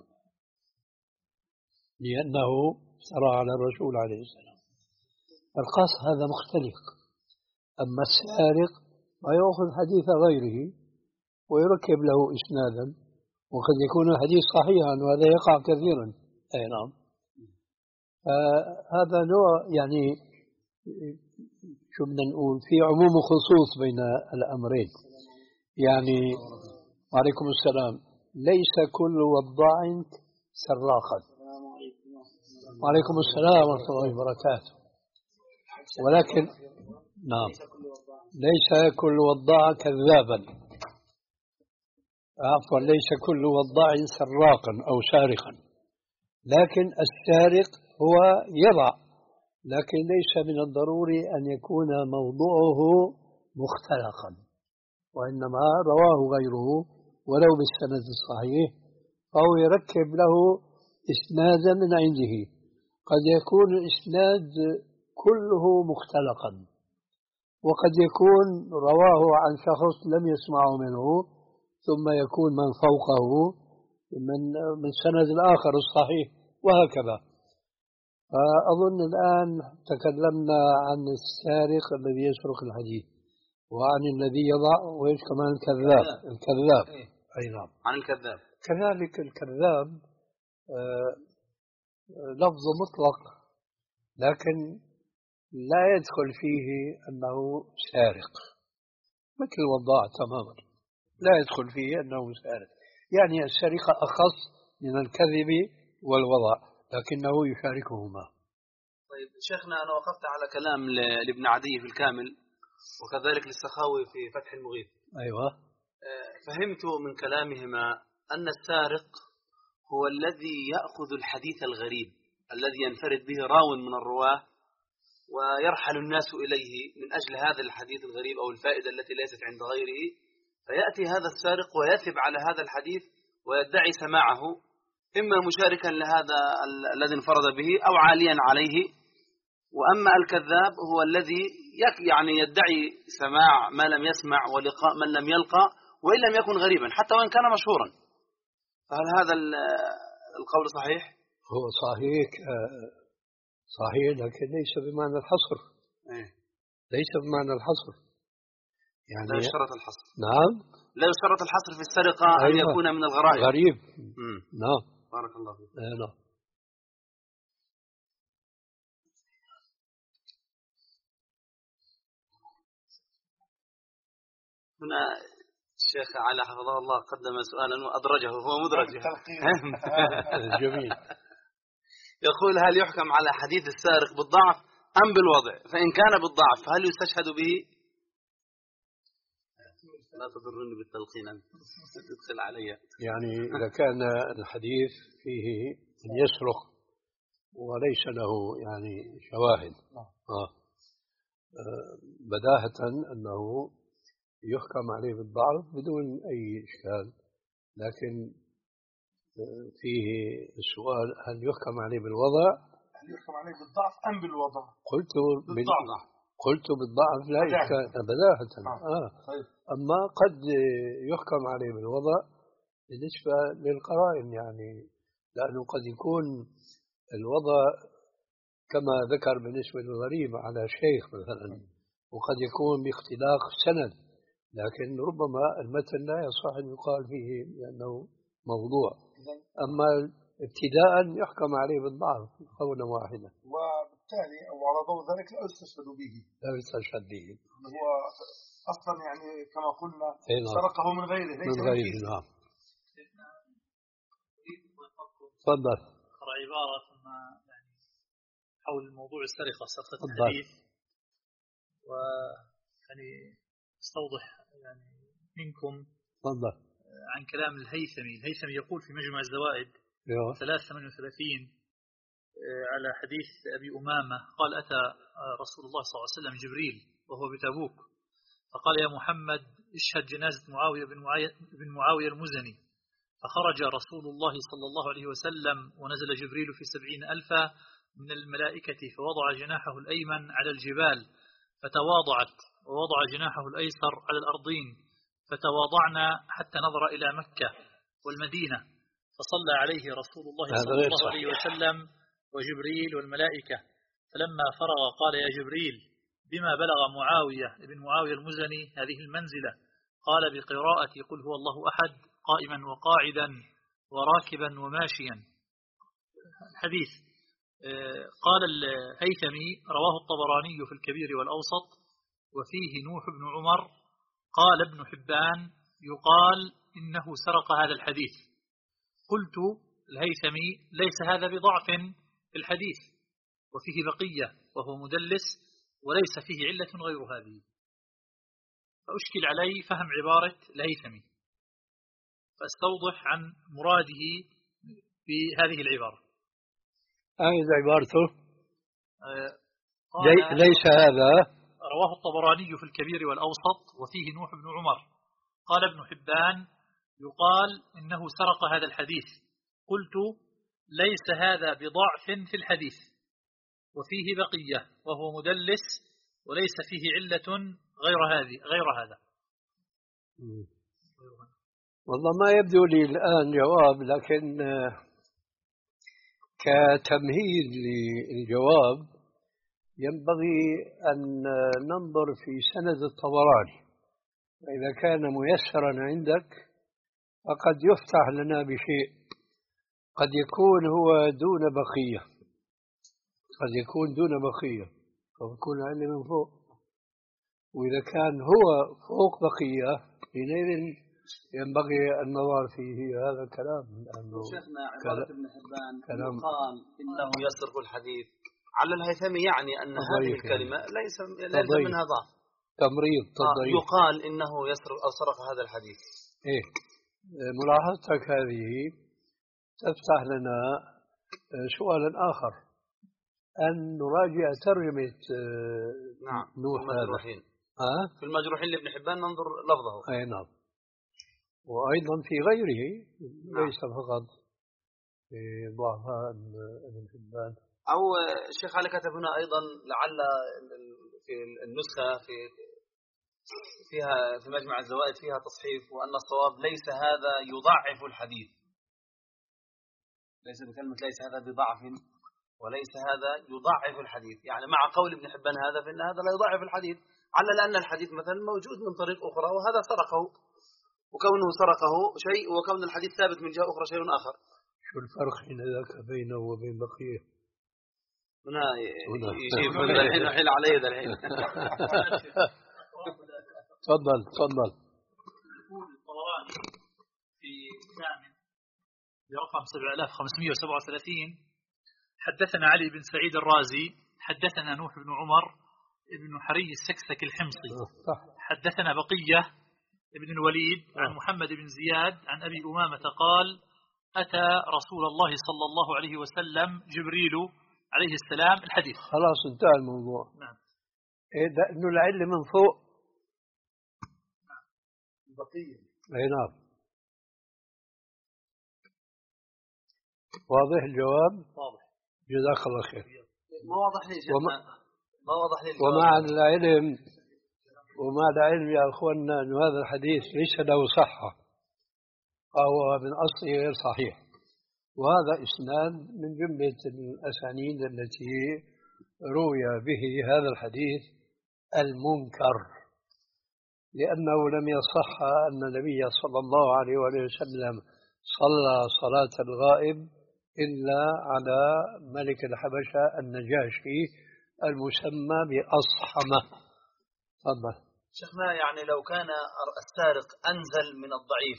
لأنه سرى على الرسول عليه السلام القص هذا مختلف أما السارق ويأخذ حديث غيره ويركب له إسنادا وقد يكون الحديث صحيحا وهذا يقع كثيرا أي نعم هذا نوع يعني شو بدنا نقول في عموم وخصوص بين الأمرين يعني وعليكم السلام ليس كل وضاع سراقا وعليكم السلام ورحمة الله وبركاته ولكن نعم ليس كل وضاع كذابا عفوا ليس كل وضاع سراقا أو سارقا لكن السارق هو يضع لكن ليس من الضروري أن يكون موضوعه مختلقا وإنما رواه غيره ولو بالسند الصحيح فهو يركب له إسنادا من عنده قد يكون الإسناد كله مختلقا وقد يكون رواه عن شخص لم يسمعه منه ثم يكون من فوقه من من السند الآخر الصحيح وهكذا فأظن الآن تكلمنا عن السارق الذي يسرق الحديث وعن الذي يضع، وإيش كمان الكذاب. الكذاب إيه؟ أي نعم، عن الكذاب. كذلك الكذاب آه لفظ مطلق، لكن لا يدخل فيه أنه سارق، مثل الوضاع تماما، لا يدخل فيه أنه سارق. يعني السرقة أخص من الكذب والوضع، لكنه يشاركهما. طيب شيخنا، أنا وقفت على كلام لابن عدي في الكامل، وكذلك للسخاوي في فتح المغيث. أيوة. فهمت من كلامهما أن السارق هو الذي يأخذ الحديث الغريب الذي ينفرد به راو من الرواة، ويرحل الناس إليه من أجل هذا الحديث الغريب أو الفائدة التي ليست عند غيره، فيأتي هذا السارق ويثب على هذا الحديث ويدعي سماعه، إما مشاركا لهذا الذي انفرد به أو عاليا عليه. وأما الكذاب هو الذي يعني يدعي سماع ما لم يسمع ولقاء من لم يلقى، وإن لم يكن غريبا حتى وإن كان مشهورا. فهل هذا القول صحيح؟ هو صحيح صحيح، لكن ليس بمعنى الحصر. إيه؟ ليس بمعنى الحصر، يعني لا يشترط الحصر. نعم، لا يشترط الحصر في السرقة. أيوة. أن يكون من الغرائب. غريب. مم. نعم. بارك الله فيك. آه نعم. هنا الشيخ علي حفظه الله قدم سؤالا وأدرجه، هو مدرج. جميل. يقول: هل يحكم على حديث السارق بالضعف أم بالوضع؟ فإن كان بالضعف هل يستشهد به؟ لا تضرني بالتلقين، أنت تدخل علي. يعني إذا كان الحديث فيه أن يسرق وليس له يعني شواهد، آه. بداهة أنه يحكم عليه بالضعف بدون أي إشكال، لكن فيه السؤال: هل يحكم عليه بالوضع؟ هل يحكم عليه بالضعف أم بالوضع؟ قلت بالضعف. قلت بالضعف لا إشكال بداهة. آه. طيب. أما قد يحكم عليه بالوضع بالنسبة للقرائن، يعني لأنه قد يكون الوضع كما ذكر بالنسبة للغريب على شيخ مثلا، وقد يكون باختلاف سند، لكن ربما المتن لا يصح أن يقال فيه لأنه موضوع. أما ابتداء يحكم عليه بالضعف قولا واحدا، وبالتالي أو على ضوء ذلك لا يستشهد به. لا يستشهد به. هو أصلا يعني كما قلنا نعم. سرقه من غيره ليس من غيره. نعم. تفضل. أقرأ عبارة ثم يعني حول موضوع السرقة، سرقة الحديث، ويعني استوضح يعني منكم تفضل. عن كلام الهيثمي. الهيثمي يقول في مجمع الزوائد ثلاثة ثمانية وثلاثين على حديث أبي أمامة قال: أتى رسول الله صلى الله عليه وسلم جبريل وهو بتبوك فقال: يا محمد اشهد جنازة معاوية بن معاوية, بن معاوية المزني. فخرج رسول الله صلى الله عليه وسلم ونزل جبريل في سبعين ألفا من الملائكة فوضع جناحه الأيمن على الجبال فتواضعت، ووضع جناحه الأيسر على الأرضين فتواضعنا حتى نظر إلى مكة والمدينة، فصلى عليه رسول الله صلى الله عليه وسلم وجبريل والملائكة. فلما فرغ قال: يا جبريل بما بلغ معاوية ابن معاوية المزني هذه المنزلة؟ قال: بقراءة قل هو الله أحد قائما وقاعدا وراكبا وماشيا. الحديث قال الهيثمي: رواه الطبراني في الكبير والأوسط وفيه نوح بن عمر. قال ابن حبان: يقال إنه سرق هذا الحديث. قلت الهيثمي: ليس هذا بضعف في الحديث، وفيه بقية وهو مدلس وليس فيه علة غير هذه. فأشكل علي فهم عبارة الهيثمي، فأستوضح عن مراده في هذه العبارة. أين عبارته؟ آه ليس هذا. رواه الطبراني في الكبير والأوسط وفيه نوح بن عمر. قال ابن حبان: يقال إنه سرق هذا الحديث. قلت: ليس هذا بضعف في الحديث، وفيه بقية وهو مدلس وليس فيه علة غير هذه غير هذا. والله ما يبدو لي الآن جواب، لكن كتمهيد للجواب ينبغي أن ننظر في سند الطبراني، فإذا كان ميسرا عندك فقد يفتح لنا بشيء، قد يكون هو دون بقية، قد يكون دون بقية فيكون علم من فوق، وإذا كان هو فوق بقية حينئذ ينبغي النظر فيه هذا الكلام. شيخنا عبارة ابن حبان يقال إنه يسرق الحديث على الهيثمي، يعني أن هذه الكلمة ليس ليس منها ضعف، تمريض تضعيف. يقال إنه يسرق أو سرق هذا الحديث. إيه، ملاحظتك هذه تفتح لنا سؤالا آخر، أن نراجع ترجمة نعم نوح في المجروحين. أه؟ في المجروحين لابن حبان ننظر لفظه. أي نعم، وأيضا في غيره نعم. ليس فقط في ضعفاء ابن حبان. أو الشيخ علي كتب هنا أيضا لعل في النسخة في فيها في مجمع الزوائد فيها تصحيف، وأن الصواب ليس هذا يضعف الحديث، ليس بكلمة ليس هذا بضعف، وليس هذا يضعف الحديث، يعني مع قول ابن حبان هذا فإن هذا لا يضعف الحديث، على أن الحديث مثلا موجود من طريق أخرى وهذا سرقه، وكونه سرقه شيء وكون الحديث ثابت من جهة أخرى شيء آخر. شو الفرق حين ذاك بينه وبين بقية؟ هنا يجيب الحين الحين علي ذا الحين. تفضل تفضل. يقول الطبراني في الثامن برقم سبعة آلاف وخمسمائة وسبعة وثلاثين: حدثنا علي بن سعيد الرازي حدثنا نوح بن عمر ابن حري السكسك الحمصي حدثنا بقية ابن الوليد عن محمد بن زياد عن أبي أمامة قال: أتى رسول الله صلى الله عليه وسلم جبريل عليه السلام. الحديث خلاص انتهى الموضوع. نعم. إيه ده إنه العلة من فوق. نعم. بقية. أي نعم. واضح الجواب؟ واضح. جزاك الله خير. ما واضح لي شيخنا. ما واضح لي الجواب. ومع العلم ومع العلم يا أخواننا أن هذا الحديث ليس له صحة، فهو من أصله غير صحيح، وهذا إسناد من جملة الأسانيد التي روي به هذا الحديث المنكر، لأنه لم يصح أن النبي صلى الله عليه وسلم صلى صلاة الغائب إلا على ملك الحبشة النجاشي المسمى بأصحمة. تفضل. شيخنا، يعني لو كان السارق أنزل من الضعيف،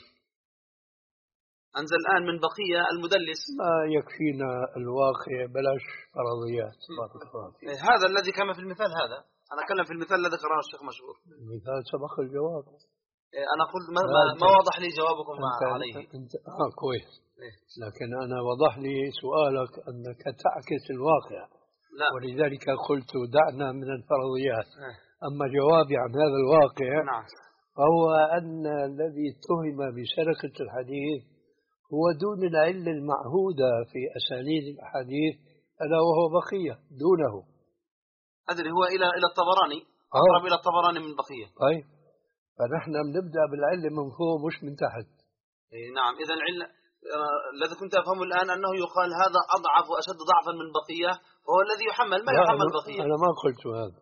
أنزل الآن من بقية المدلس، ما يكفينا الواقع بلاش فرضيات. هذا الذي كما في المثال هذا، أنا أتكلم في المثال الذي قرأه الشيخ مشهور. المثال سبق الجواب. أنا قلت ما, ما, ما وضح لي جوابكم انت عليه. انت آه كويس، لكن أنا وضح لي سؤالك أنك تعكس الواقع. لا. ولذلك قلت دعنا من الفرضيات. أما جوابي عن هذا الواقع نعم. فهو أن الذي اتهم بسرقة الحديث هو دون العلة المعهودة في أسانيد الحديث، ألا وهو بقية دونه. أدري هو إلى إلى الطبراني، أقرب إلى الطبراني من بقية. طيب، فنحن بنبدأ بالعلة من فوق مش من تحت. إيه نعم. إذا العلة الذي كنت أفهمه الآن أنه يقال هذا أضعف وأشد ضعفا من بقية، وهو الذي يحمل ما يحمل بقية. أنا ما قلت هذا.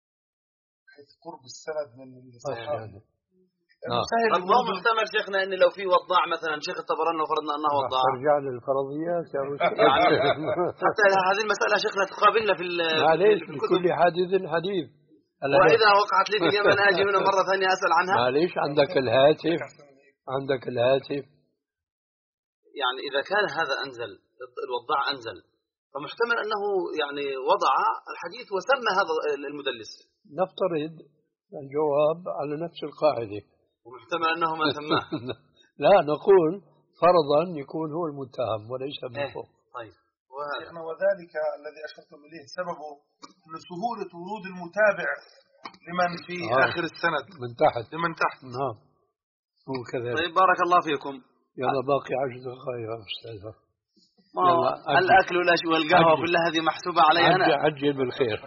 قرب السند من الصحابة. ما محتمل شيخنا أن لو في وضاع مثلا شيخ الطبراني لو فرضنا أنه وضاع. ترجع للفرضيات يا رجل. يعني حتى هذه المسألة شيخنا تقابلنا في معليش لكل حادث حديث. وإذا وقعت لي في اليمن أجي هنا مرة ثانية أسأل عنها. معليش عندك الهاتف، عندك الهاتف. يعني إذا كان هذا أنزل، الوضاع أنزل، فمحتمل أنه يعني وضع الحديث وسمى هذا المدلس. نفترض الجواب على نفس القاعدة. ومحتمل أنه ما سماه. لا، نقول فرضا يكون هو المتهم وليس من فوق. طيب. وذلك الذي أشرتم إليه سببه من سهولة ورود المتابع لمن في آه. آخر السند من تحت لمن تحت. نعم هو كذلك. طيب بارك الله فيكم. يلا باقي عشر دقائق يا أستاذ. الأكل والقهوة كلها هذه محسوبة علي أنا. عجل بالخير.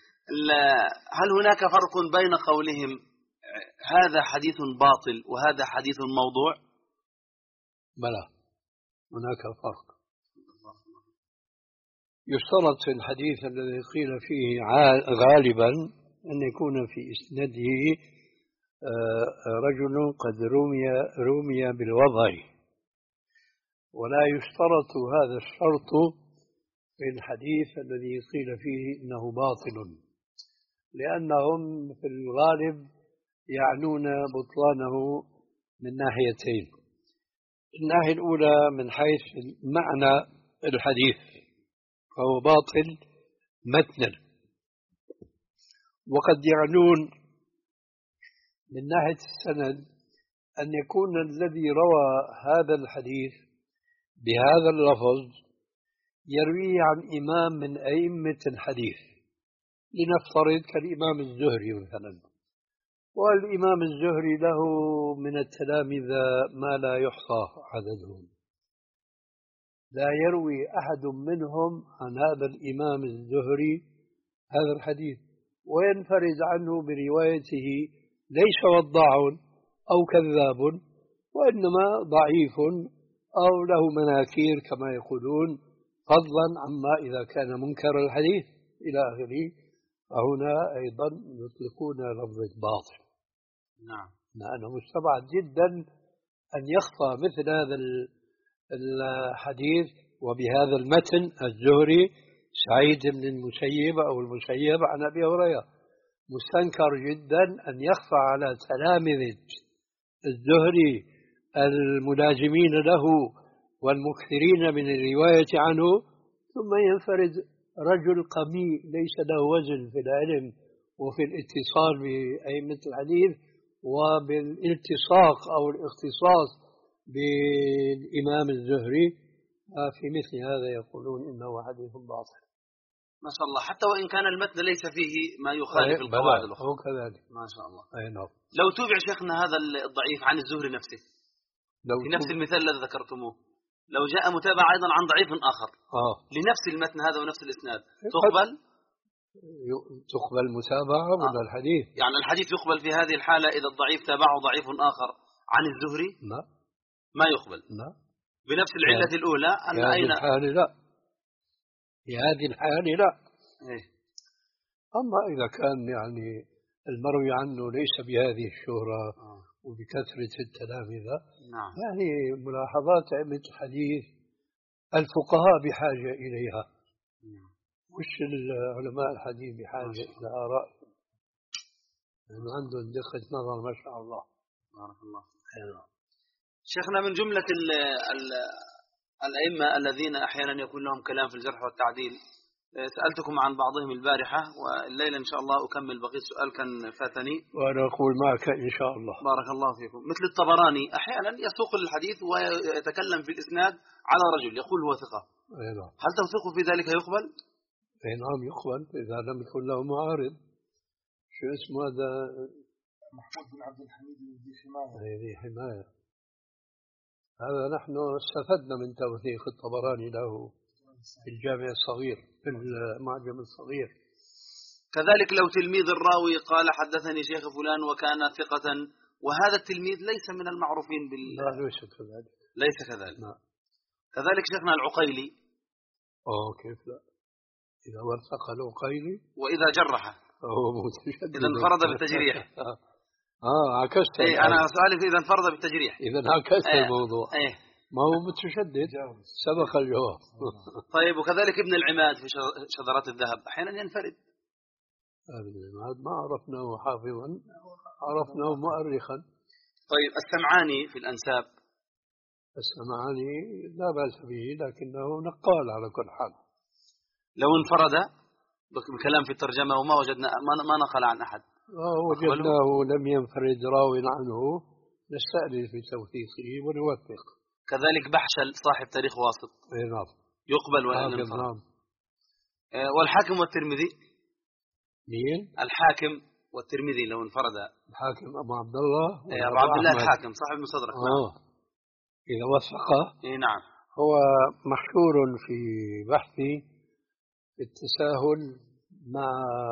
هل هناك فرق بين قولهم هذا حديث باطل وهذا حديث موضوع؟ بلى، هناك فرق. يشترط في الحديث الذي قيل فيه غالبا أن يكون في إسناده رجل قد رمي رمي بالوضع، ولا يشترط هذا الشرط في الحديث الذي قيل فيه إنه باطل، لأنهم في الغالب يعنون بطلانه من ناحيتين. الناحية الأولى من حيث معنى الحديث فهو باطل متنا، وقد يعنون من ناحية السند أن يكون الذي روى هذا الحديث بهذا اللفظ يرويه عن إمام من أئمة الحديث، لنفترض كالإمام الزهري مثلا، والإمام الزهري له من التلامذة ما لا يحصى عددهم، لا يروي أحد منهم عن هذا الإمام الزهري هذا الحديث، وينفرد عنه بروايته ليس وضاع أو كذاب، وإنما ضعيف أو له مناكير كما يقولون، فضلا عما إذا كان منكر الحديث إلى آخره. فهنا أيضا يطلقون لفظ باطل. نعم. لأنه مستبعد جدا أن يخفى مثل هذا الحديث وبهذا المتن الزهري سعيد بن المسيب أو المسيب عن أبي هريرة، مستنكر جدا أن يخفى على تلامذة الزهري الملازمين له والمكثرين من الرواية عنه، ثم ينفرد رجل قميء ليس له وزن في العلم وفي الاتصال بأئمة الحديث وبالالتصاق أو الاختصاص بالإمام الزهري، في مثل هذا يقولون إنه حديث باطل. ما شاء الله، حتى وإن كان المتن ليس فيه ما يخالف القواعد الأخرى. هو كذلك. ما شاء الله. أي نعم. لو تابع شيخنا هذا الضعيف عن الزهري نفسه لو في نفس المثال الذي ذكرتموه، لو جاء متابعة أيضا عن ضعيف آخر آه. لنفس المتن هذا ونفس الإسناد تقبل؟ تقبل متابعة ولا آه. الحديث؟ يعني الحديث يقبل في هذه الحالة إذا الضعيف تابعه ضعيف آخر عن الزهري؟ لا ما يقبل. لا بنفس العلة يعني الأولى أن في أين هذه الحالة لا، في هذه الحالة لا. إيه؟ أما إذا كان يعني المروي عنه ليس بهذه الشهرة آه. وبكثرة التلامذة، نعم. يعني ملاحظات أئمة الحديث الفقهاء بحاجة إليها، نعم. مش العلماء الحديث بحاجة إلى آراء، يعني عندهم دقة نظر ما شاء الله. بارك الله فيك. شيخنا، من جملة ال ال الأئمة الذين أحيانا يكون لهم كلام في الجرح والتعديل، سألتكم عن بعضهم البارحة، والليلة إن شاء الله أكمل بقية سؤال كان فاتني وأنا أقول معك إن شاء الله. بارك الله فيكم. مثل الطبراني أحيانا يسوق الحديث ويتكلم في الإسناد على رجل يقول هو ثقة، هل توثيق في ذلك يقبل؟ أي نعم يقبل إذا لم يكن له معارض. شو اسمه هذا؟ محمود بن عبد الحميد ذي حماية. ذي حماية هذا نحن استفدنا من توثيق الطبراني له في الجامع الصغير في المعجم الصغير. كذلك لو تلميذ الراوي قال حدثني شيخ فلان وكان ثقة، وهذا التلميذ ليس من المعروفين بال لا ليس كذلك. ليس كذلك. لا. كذلك شيخنا العقيلي. أوه كيف لا؟ إذا وثق العقيلي وإذا جرحه فهو متشدد، إذا انفرد بالتجريح. آه عكست. إيه أنا سؤالي إذا انفرد بالتجريح. إذا عكست ايه الموضوع. ايه ما هو متشدد سبق الجواب. طيب، وكذلك ابن العماد في شذرات الذهب أحيانا ينفرد. ابن العماد ما عرفناه حافظا، عرفناه مؤرخا. طيب، السمعاني في الأنساب. السمعاني لا بأس به لكنه نقال على كل حال. لو انفرد بكلام في الترجمة وما وجدنا ما نقل عن أحد، آه وجدناه لم ينفرد راو عنه نستأنس في توثيقه ونوثق. كذلك بحشل صاحب تاريخ واسط. اي نعم يقبل وإن انفرد. نعم. والحاكم والترمذي. مين؟ الحاكم والترمذي لو انفرد. الحاكم أبو عبد الله. أبو عبد الله الحاكم صاحب المستدرك. آه. إذا وثقه. إيه نعم. هو محشور في بحثي في التساهل مع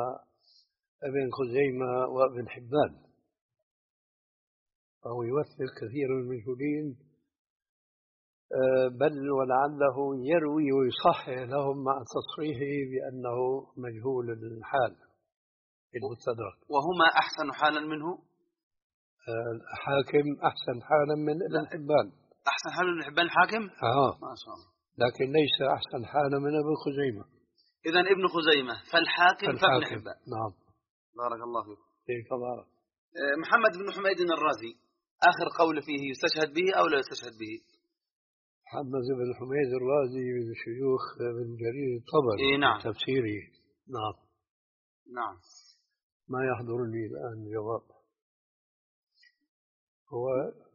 ابن خزيمة وابن حبان، فهو يوثق كثير من المجهولين بل ولعله يروي ويصحح لهم مع تصريحه بأنه مجهول الحال في المستدرك. وهما أحسن حالا منه؟ الحاكم أحسن حالا من ابن حبان. أحسن حالا من ابن حبان الحاكم؟ آه. ما شاء الله. لكن ليس أحسن حالا من ابن خزيمة. إذن ابن خزيمة فالحاكم, فالحاكم فابن حبان. نعم. بارك الله فيك. فيك بارك. محمد بن حميد الرازي آخر قول فيه يستشهد به أو لا يستشهد به؟ محمد بن حميد الرازي من شيوخ ابن جرير الطبري. إيه نعم. تفسيره. نعم. نعم. ما يحضرني الآن جواب. هو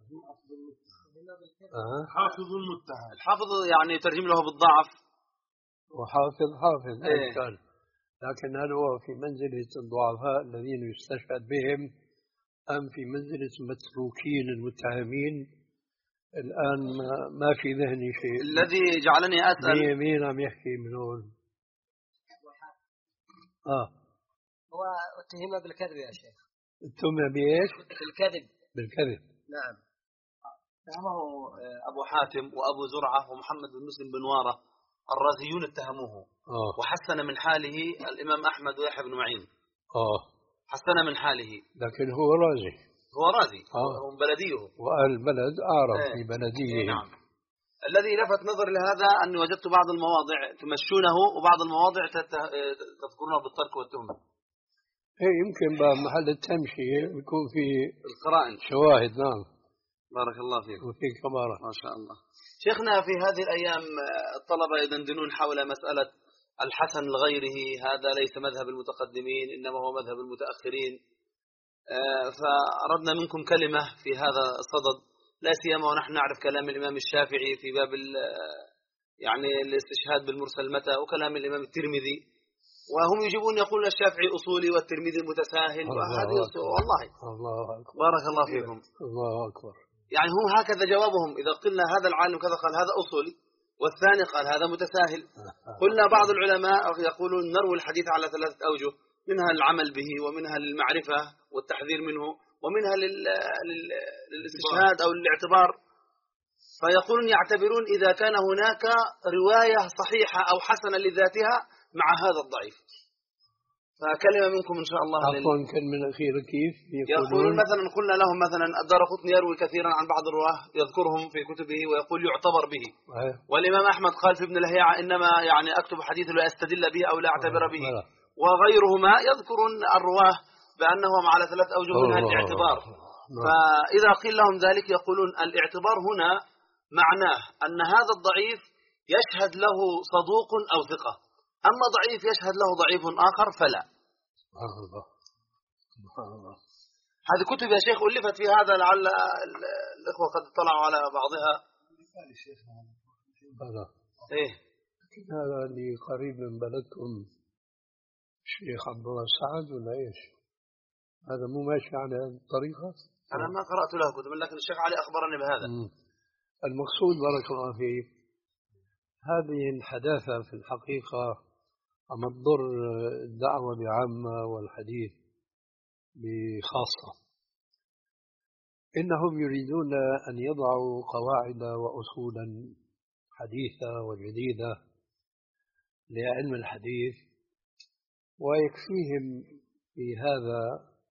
آه. حافظ المتهم. الحافظ يعني يترجم له بالضعف. وحافظ حافظ إيه. كان، لكن هل هو في منزلة الضعفاء الذين يستشهد بهم أم في منزلة متروكين المتهمين؟ الآن ما, ما في ذهني شيء. الذي جعلني أسأل مين, مين عم يحكي من هون؟ آه. هو اتهم بالكذب يا شيخ. اتهم بإيش؟ بالكذب. بالكذب. نعم. اتهمه أبو حاتم وأبو زرعة ومحمد بن مسلم بن وارة الرازيون اتهموه. آه. وحسن من حاله الإمام أحمد ويحيى بن معين. آه. حسن من حاله. لكن هو رازي. هو رازي. آه. هو بلديه. والبلد أعرف ايه. في بلديه. ايه نعم. الذي لفت نظري لهذا أني وجدت بعض المواضع تمشونه وبعض المواضع تذكرونه بالترك والتهمة. إيه يمكن بمحل التمشية يكون في القرائن شواهد. نعم. بارك الله فيك. وفيك بارك. ما شاء الله. شيخنا في هذه الأيام الطلبة يدندنون حول مسألة الحسن لغيره، هذا ليس مذهب المتقدمين إنما هو مذهب المتأخرين، فأردنا منكم كلمة في هذا الصدد، لا سيما ونحن نعرف كلام الإمام الشافعي في باب يعني الاستشهاد بالمرسل متى، وكلام الإمام الترمذي، وهم يجيبون يقولون الشافعي أصولي والترمذي المتساهل، وهذه والله الله أكبر. بارك الله فيكم. الله أكبر. يعني هم هكذا جوابهم، إذا قلنا هذا العالم كذا قال هذا أصولي، والثاني قال هذا متساهل. قلنا بعض العلماء يقولون نروي الحديث على ثلاثة أوجه، منها العمل به، ومنها للمعرفة والتحذير منه، ومنها للاستشهاد أو للاعتبار. فيقولون يعتبرون إذا كان هناك رواية صحيحة أو حسنة لذاتها مع هذا الضعيف. فكلمة منكم إن شاء الله. عفوا كلمة الأخيرة كيف يقولون؟ يقولون مثلا قلنا لهم مثلا الدارقطني يروي كثيرا عن بعض الرواه يذكرهم في كتبه ويقول يعتبر به، أه. والإمام أحمد قال في ابن لهيعة إنما يعني أكتب حديث لا أستدل به أو لا أعتبر به، أه. وغيرهما يذكرون الرواه بأنهم على ثلاث أوجه منها الاعتبار. فإذا قيل لهم ذلك يقولون الاعتبار هنا معناه أن هذا الضعيف يشهد له صدوق أو ثقة، أما ضعيف يشهد له ضعيف آخر فلا. الله. الله. هذه كتب يا شيخ ألفت في هذا، لعل الإخوة قد اطلعوا على بعضها. هذا إيه هذا اللي قريب من بلدكم الشيخ عبد الله السعد ولا إيش؟ هذا مو ماشي على الطريقة؟ أنا ما قرأت له كتب، لكن الشيخ علي أخبرني بهذا. م. المقصود بارك الله فيك هذه الحداثة في الحقيقة أما تضر الدعوة بعامة والحديث بخاصة. إنهم يريدون أن يضعوا قواعد وأصولا حديثة وجديدة لعلم الحديث، ويكفيهم في هذا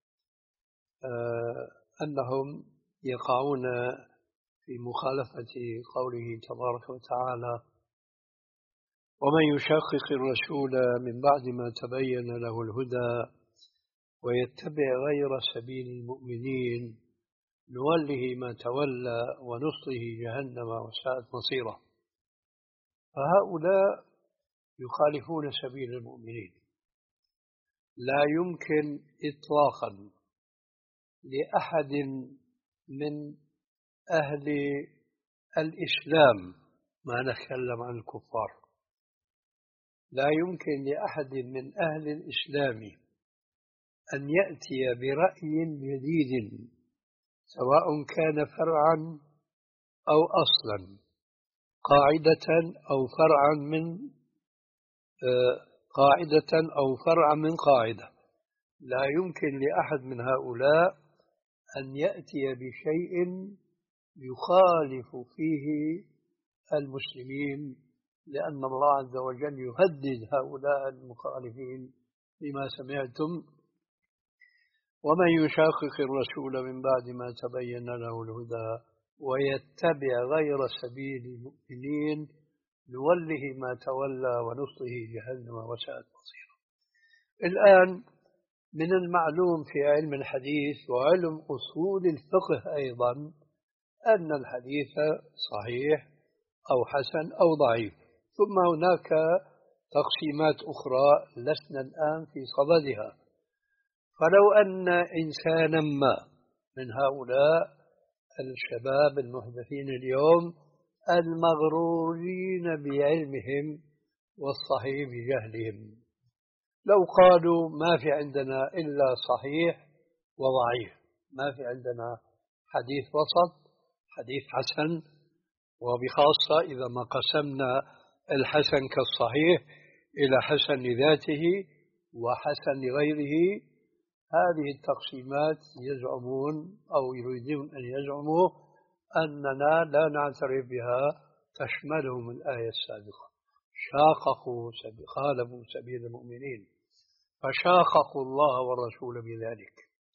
آه أنهم يقعون في مخالفة قوله تبارك وتعالى: ومن يشقق الرسول من بعد ما تبين له الهدى ويتبع غير سبيل المؤمنين نوله ما تولى ونصله جهنم وساءت مصيره. فهؤلاء يخالفون سبيل المؤمنين. لا يمكن إطلاقا لأحد من أهل الإسلام، ما نتكلم عن الكفار، لا يمكن لأحد من أهل الإسلام أن يأتي برأي جديد سواء كان فرعا أو أصلا، قاعدة أو فرعا من قاعدة أو فرعا من قاعدة. لا يمكن لأحد من هؤلاء أن يأتي بشيء يخالف فيه المسلمين، لأن الله عز وجل يهدد هؤلاء المخالفين بما سمعتم: ومن يشاقق الرسول من بعد ما تبين له الهدى ويتبع غير سبيل المؤمنين نوله ما تولى ونصله جهنم وساءت مصيرا. الآن من المعلوم في علم الحديث وعلم أصول الفقه أيضا أن الحديث صحيح أو حسن أو ضعيف، ثم هناك تقسيمات أخرى لسنا الآن في صددها. فلو أن إنسانا ما من هؤلاء الشباب المحدثين اليوم المغرورين بعلمهم والصحيح بجهلهم لو قالوا ما في عندنا إلا صحيح وضعيف، ما في عندنا حديث وسط، حديث حسن، وبخاصة إذا ما قسمنا الحسن كالصحيح إلى حسن لذاته وحسن لغيره، هذه التقسيمات يزعمون أو يريدون أن يزعموا أننا لا نعترف بها، تشملهم الآية السابقة: شاققوا خالفوا سبيل المؤمنين فشاققوا الله والرسول بذلك.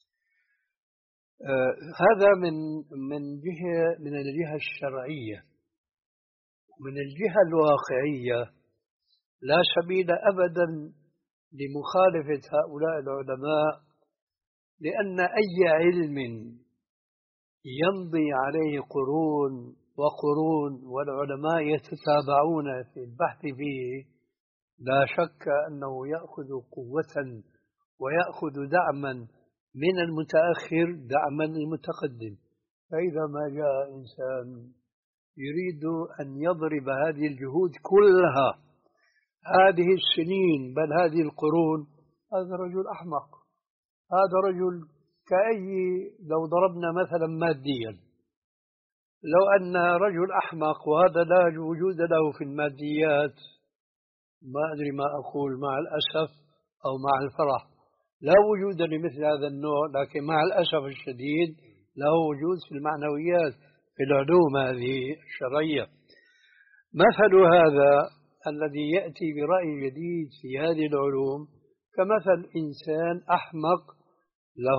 آه هذا من من جهة من الجهة الشرعية. من الجهة الواقعية لا سبيل أبدا لمخالفة هؤلاء العلماء، لأن أي علم يمضي عليه قرون وقرون والعلماء يتتابعون في البحث فيه لا شك أنه يأخذ قوة ويأخذ دعما من المتأخر دعما المتقدم. فإذا ما جاء إنسان يريد أن يضرب هذه الجهود كلها هذه السنين بل هذه القرون، هذا رجل أحمق. هذا رجل كأي لو ضربنا مثلا ماديا، لو أن رجل أحمق وهذا لا وجود له في الماديات، ما أدري ما أقول، مع الأسف أو مع الفرح، لا وجود لمثل هذا النوع، لكن مع الأسف الشديد له وجود في المعنويات في العلوم هذه الشرعية. مثل هذا الذي يأتي برأي جديد في هذه العلوم كمثل إنسان أحمق له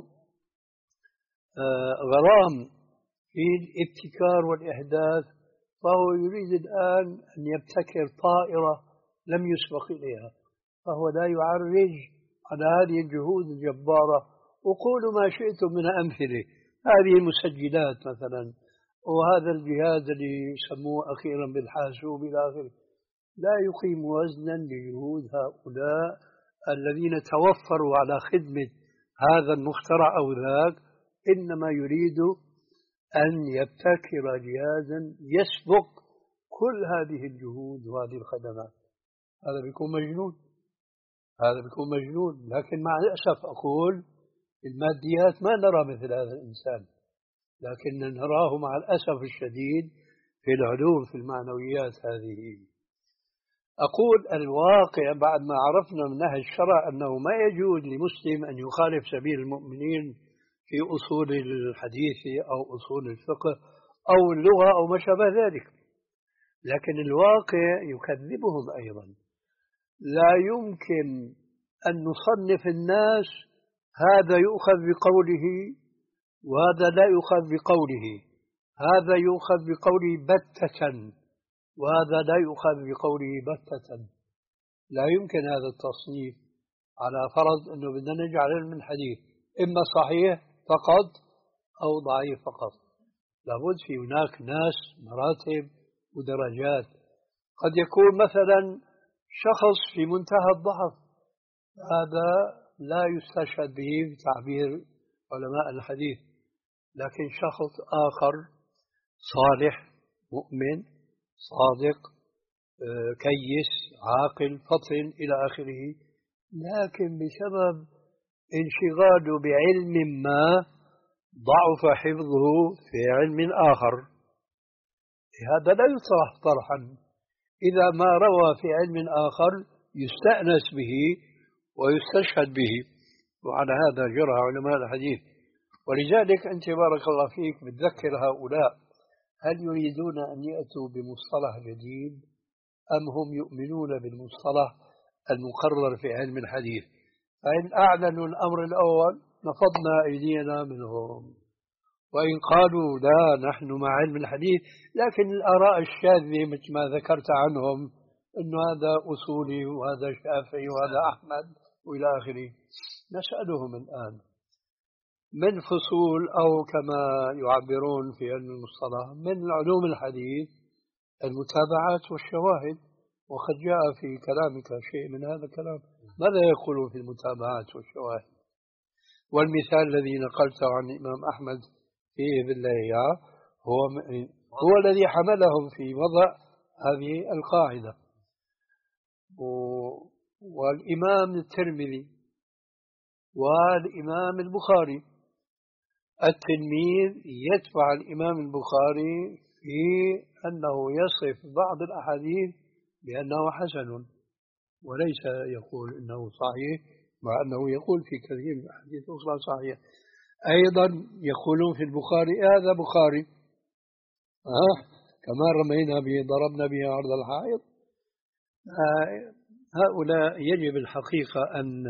غرام في الابتكار والإحداث، فهو يريد الآن أن يبتكر طائرة لم يسبق إليها، فهو لا يعرج على هذه الجهود الجبارة. وقولوا ما شئتم من أمثلة، هذه المسجلات مثلا، وهذا الجهاز اللي يسموه أخيرا بالحاسوب إلى آخره، لا يقيم وزنا لجهود هؤلاء الذين توفروا على خدمة هذا المخترع أو ذاك، إنما يريد أن يبتكر جهازا يسبق كل هذه الجهود وهذه الخدمات. هذا بيكون مجنون، هذا بيكون مجنون. لكن مع الأسف أقول الماديات ما نرى مثل هذا الإنسان، لكن نراه مع الأسف الشديد في العلوم في المعنويات هذه. أقول الواقع بعد ما عرفنا من نهج الشرع أنه ما يجوز لمسلم أن يخالف سبيل المؤمنين في أصول الحديث أو أصول الفقه أو اللغة أو ما شابه ذلك، لكن الواقع يكذبهم أيضا. لا يمكن أن نصنف الناس هذا يؤخذ بقوله وهذا لا يؤخذ بقوله، هذا يؤخذ بقوله بتة وهذا لا يؤخذ بقوله بتة. لا يمكن هذا التصنيف على فرض أنه بدنا نجعل علم الحديث إما صحيح فقط أو ضعيف فقط. لابد في هناك ناس مراتب ودرجات. قد يكون مثلا شخص في منتهى الضعف، هذا لا يستشهد به بتعبير علماء الحديث، لكن شخص آخر صالح مؤمن صادق كيس عاقل فطن إلى آخره، لكن بسبب انشغاله بعلم ما ضعف حفظه في علم آخر. هذا لا يطرح طرحا. إذا ما روى في علم آخر يستأنس به ويستشهد به، وعلى هذا جرى علماء الحديث. ولذلك أنت بارك الله فيك بتذكر هؤلاء هل يريدون أن يأتوا بمصطلح جديد أم هم يؤمنون بالمصطلح المقرر في علم الحديث؟ فإن أعلنوا الأمر الأول نفضنا أيدينا منهم، وإن قالوا لا نحن مع علم الحديث لكن الآراء الشاذة مثل ما ذكرت عنهم أنه هذا أصولي وهذا شافعي وهذا أحمد وإلى آخره، نسألهم الآن من فصول أو كما يعبرون في علم المصطلح من علوم الحديث المتابعات والشواهد، وقد جاء في كلامك شيء من هذا الكلام. ماذا يقولون في المتابعات والشواهد؟ والمثال الذي نقلته عن الإمام أحمد فيه بالله هو هو الذي حملهم في وضع هذه القاعدة. والإمام الترمذي والإمام البخاري التلميذ يتبع الإمام البخاري في أنه يصف بعض الأحاديث بأنه حسن، وليس يقول إنه صحيح، مع أنه يقول في كثير من الأحاديث أخرى صحيح. أيضا يقولون في البخاري هذا بخاري، آه كما رمينا به ضربنا به عرض الحائط. آه هؤلاء يجب الحقيقة أن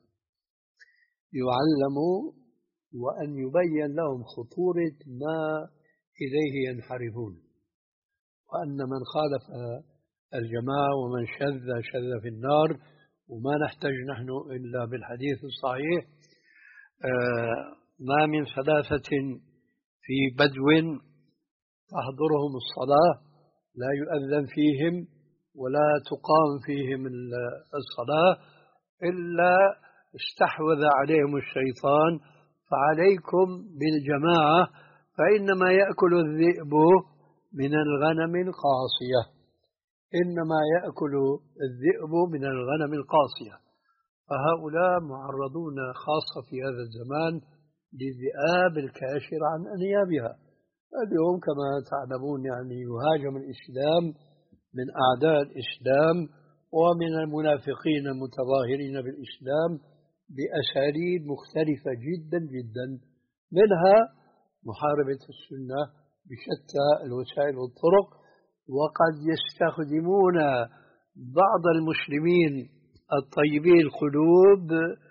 يعلموا وأن يبين لهم خطورة ما إليه ينحرفون، وأن من خالف الجماعة ومن شذ شذ في النار، وما نحتاج نحن إلا بالحديث الصحيح. آه ما من ثلاثة في بدو تحضرهم الصلاة لا يؤذن فيهم ولا تقام فيهم الصلاة إلا استحوذ عليهم الشيطان، فعليكم بالجماعة فإنما يأكل الذئب من الغنم القاصية، إنما يأكل الذئب من الغنم القاصية. فهؤلاء معرضون خاصة في هذا الزمان للذئاب الكاشر عن أنيابها. اليوم كما تعلمون يعني يهاجم الإسلام من أعداء الإسلام ومن المنافقين المتظاهرين بالإسلام بأساليب مختلفة جدا جدا، منها محاربة السنة بشتى الوسائل والطرق. وقد يستخدمون بعض المسلمين الطيبي القلوب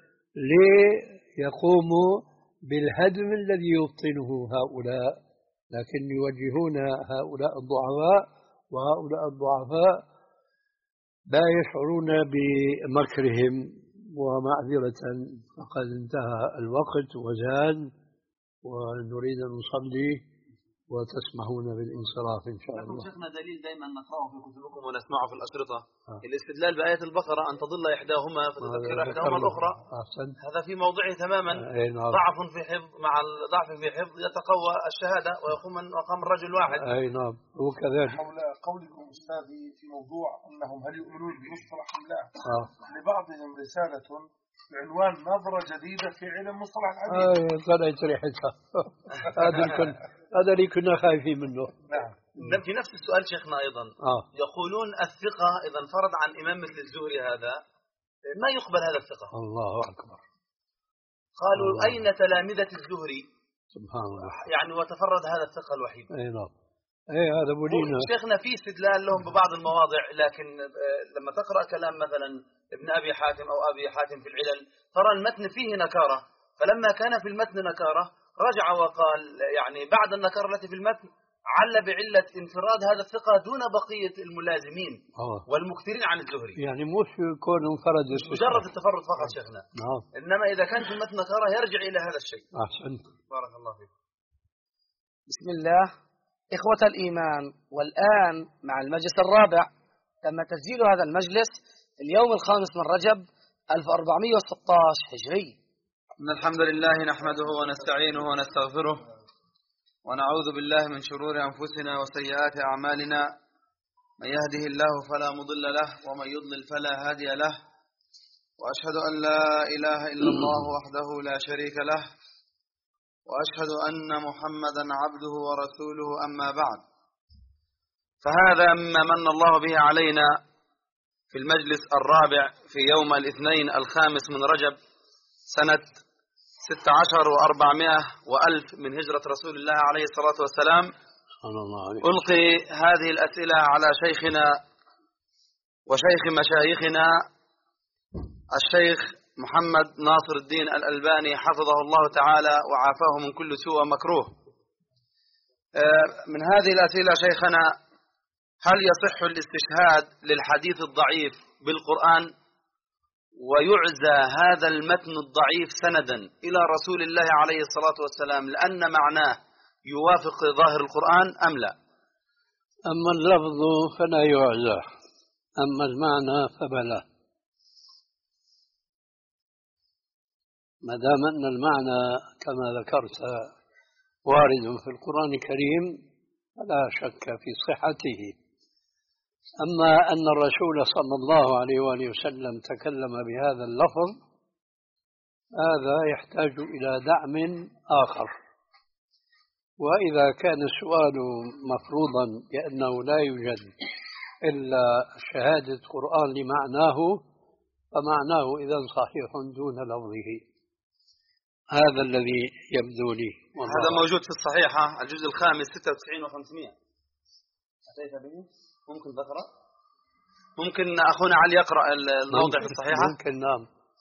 ليقوموا بالهدم الذي يبطنه هؤلاء، لكن يوجهون هؤلاء الضعفاء، وهؤلاء الضعفاء لا يشعرون بمكرهم. ومعذرة فقد انتهى الوقت وزاد ونريد أن نصلي وتسمحون بالانصراف إن شاء الله. شيخنا دليل دائما نقرأه في كتبكم ونسمعه في الأشرطة آه. الاستدلال بآية البقرة أن تضل إحداهما فتذكر آه. إحداهما الأخرى. أحسن. هذا في موضعه تماما. آه. ضعف في حفظ مع الضعف في حفظ يتقوى الشهادة ويقوم مقام الرجل واحد. أي نعم هو كذلك. حول قولكم أستاذي في موضوع أنهم هل يؤمنون بمصطلح أم لا، آه. لبعضهم رسالة بعنوان نظرة جديدة في علم مصطلح الحديث. آه طلعت ريحتها. هذا الكل هذا اللي كنا خايفين منه. نعم. في نفس السؤال شيخنا أيضا آه. يقولون الثقة إذا انفرد عن إمام مثل الزهري هذا ما يقبل هذا الثقة. الله أكبر. قالوا الله. أين تلامذة الزهري؟ سبحان الله. يعني وتفرد هذا الثقة الوحيد. أي نعم. أي هذا بولينا. شيخنا في استدلال لهم ببعض المواضع، لكن لما تقرأ كلام مثلا ابن أبي حاتم أو أبي حاتم في العلل ترى المتن فيه نكارة، فلما كان في المتن نكارة رجع وقال يعني بعد النكارة التي في المتن عل بعلة انفراد هذا الثقة دون بقية الملازمين آه. والمكثرين عن الزهري. يعني مش كون انفرد مجرد التفرد فقط شيخنا. نعم. إنما إذا كان في المتن نكارة يرجع إلى هذا الشيء. أحسنت. بارك الله فيك. بسم الله. إخوة الإيمان، والآن مع المجلس الرابع تم تسجيل هذا المجلس اليوم الخامس من رجب ألف وأربعمائة وستة عشر هجري. إن الحمد لله نحمده ونستعينه ونستغفره ونعوذ بالله من شرور أنفسنا وسيئات أعمالنا، من يهده الله فلا مضل له ومن يضلل فلا هادي له، وأشهد أن لا إله إلا الله وحده لا شريك له، وأشهد أن محمدا عبده ورسوله. أما بعد، فهذا مما من الله به علينا في المجلس الرابع في يوم الاثنين الخامس من رجب سنة ستة عشر وأربعمائة وألف من هجرة رسول الله عليه الصلاة والسلام، ألقي هذه الأسئلة على شيخنا وشيخ مشايخنا الشيخ محمد ناصر الدين الألباني حفظه الله تعالى وعافاه من كل سوء ومكروه. من هذه الأسئلة شيخنا: هل يصح الاستشهاد للحديث الضعيف بالقرآن ويعزى هذا المتن الضعيف سندا إلى رسول الله عليه الصلاة والسلام لأن معناه يوافق ظاهر القرآن أم لا؟ أما اللفظ فلا يعزى، أما المعنى فبلا. ما دام أن المعنى كما ذكرت وارد في القرآن الكريم فلا شك في صحته. أما أن الرسول صلى الله عليه وآله وسلم تكلم بهذا اللفظ هذا يحتاج إلى دعم آخر. وإذا كان السؤال مفروضا بأنه لا يوجد إلا شهادة قرآن لمعناه فمعناه إذن صحيح دون لفظه. هذا الذي يبدو لي. هذا موجود في الصحيحة الجزء الخامس ستة وتسعين وخمسمائة. أتيت به؟ ممكن تقرأ؟ ممكن أخونا علي يقرأ الموضع في الصحيحة؟ ممكن. نعم.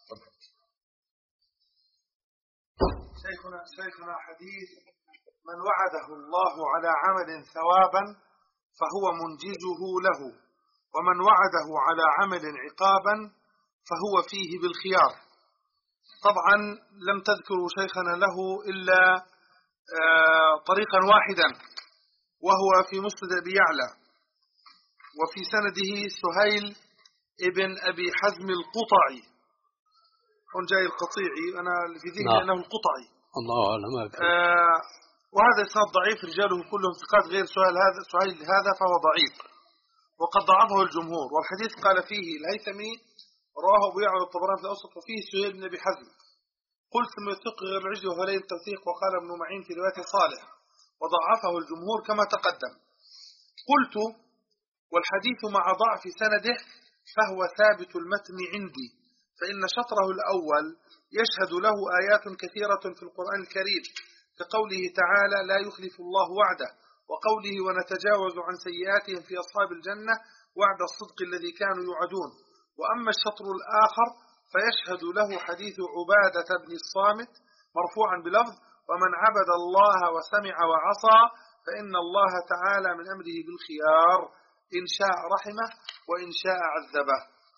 شيخنا شيخنا حديث: من وعده الله على عمل ثوابا فهو منجزه له، ومن وعده على عمل عقابا فهو فيه بالخيار. طبعا لم تذكروا شيخنا له إلا طريقا واحدا وهو في مسند أبي يعلى، وفي سنده سهيل ابن أبي حزم القطعي. هون جاي القطيعي، أنا في ذهني أنه القطعي. الله أعلم. آه وهذا إسناد ضعيف، رجاله كلهم ثقات غير سهيل هذا سهيل هذا فهو ضعيف وقد ضعفه الجمهور. والحديث قال فيه الهيثمي رواه أبو يعلى الطبراني في الأوسط وفيه سهيل بن أبي حزم. قلت ثم يثق غير العجل وهو لين التوثيق، وقال ابن معين في رواية صالح وضعفه الجمهور كما تقدم. قلت: والحديث مع ضعف سنده فهو ثابت المتن عندي، فإن شطره الأول يشهد له آيات كثيرة في القرآن الكريم كقوله تعالى: لا يخلف الله وعده، وقوله: ونتجاوز عن سيئاتهم في أصحاب الجنة وعد الصدق الذي كانوا يوعدون. وأما الشطر الآخر فيشهد له حديث عبادة بن الصامت مرفوعا بلفظ: ومن عبد الله وسمع وعصى فإن الله تعالى من أمره بالخيار، إن شاء رحمه وإن شاء عذبه.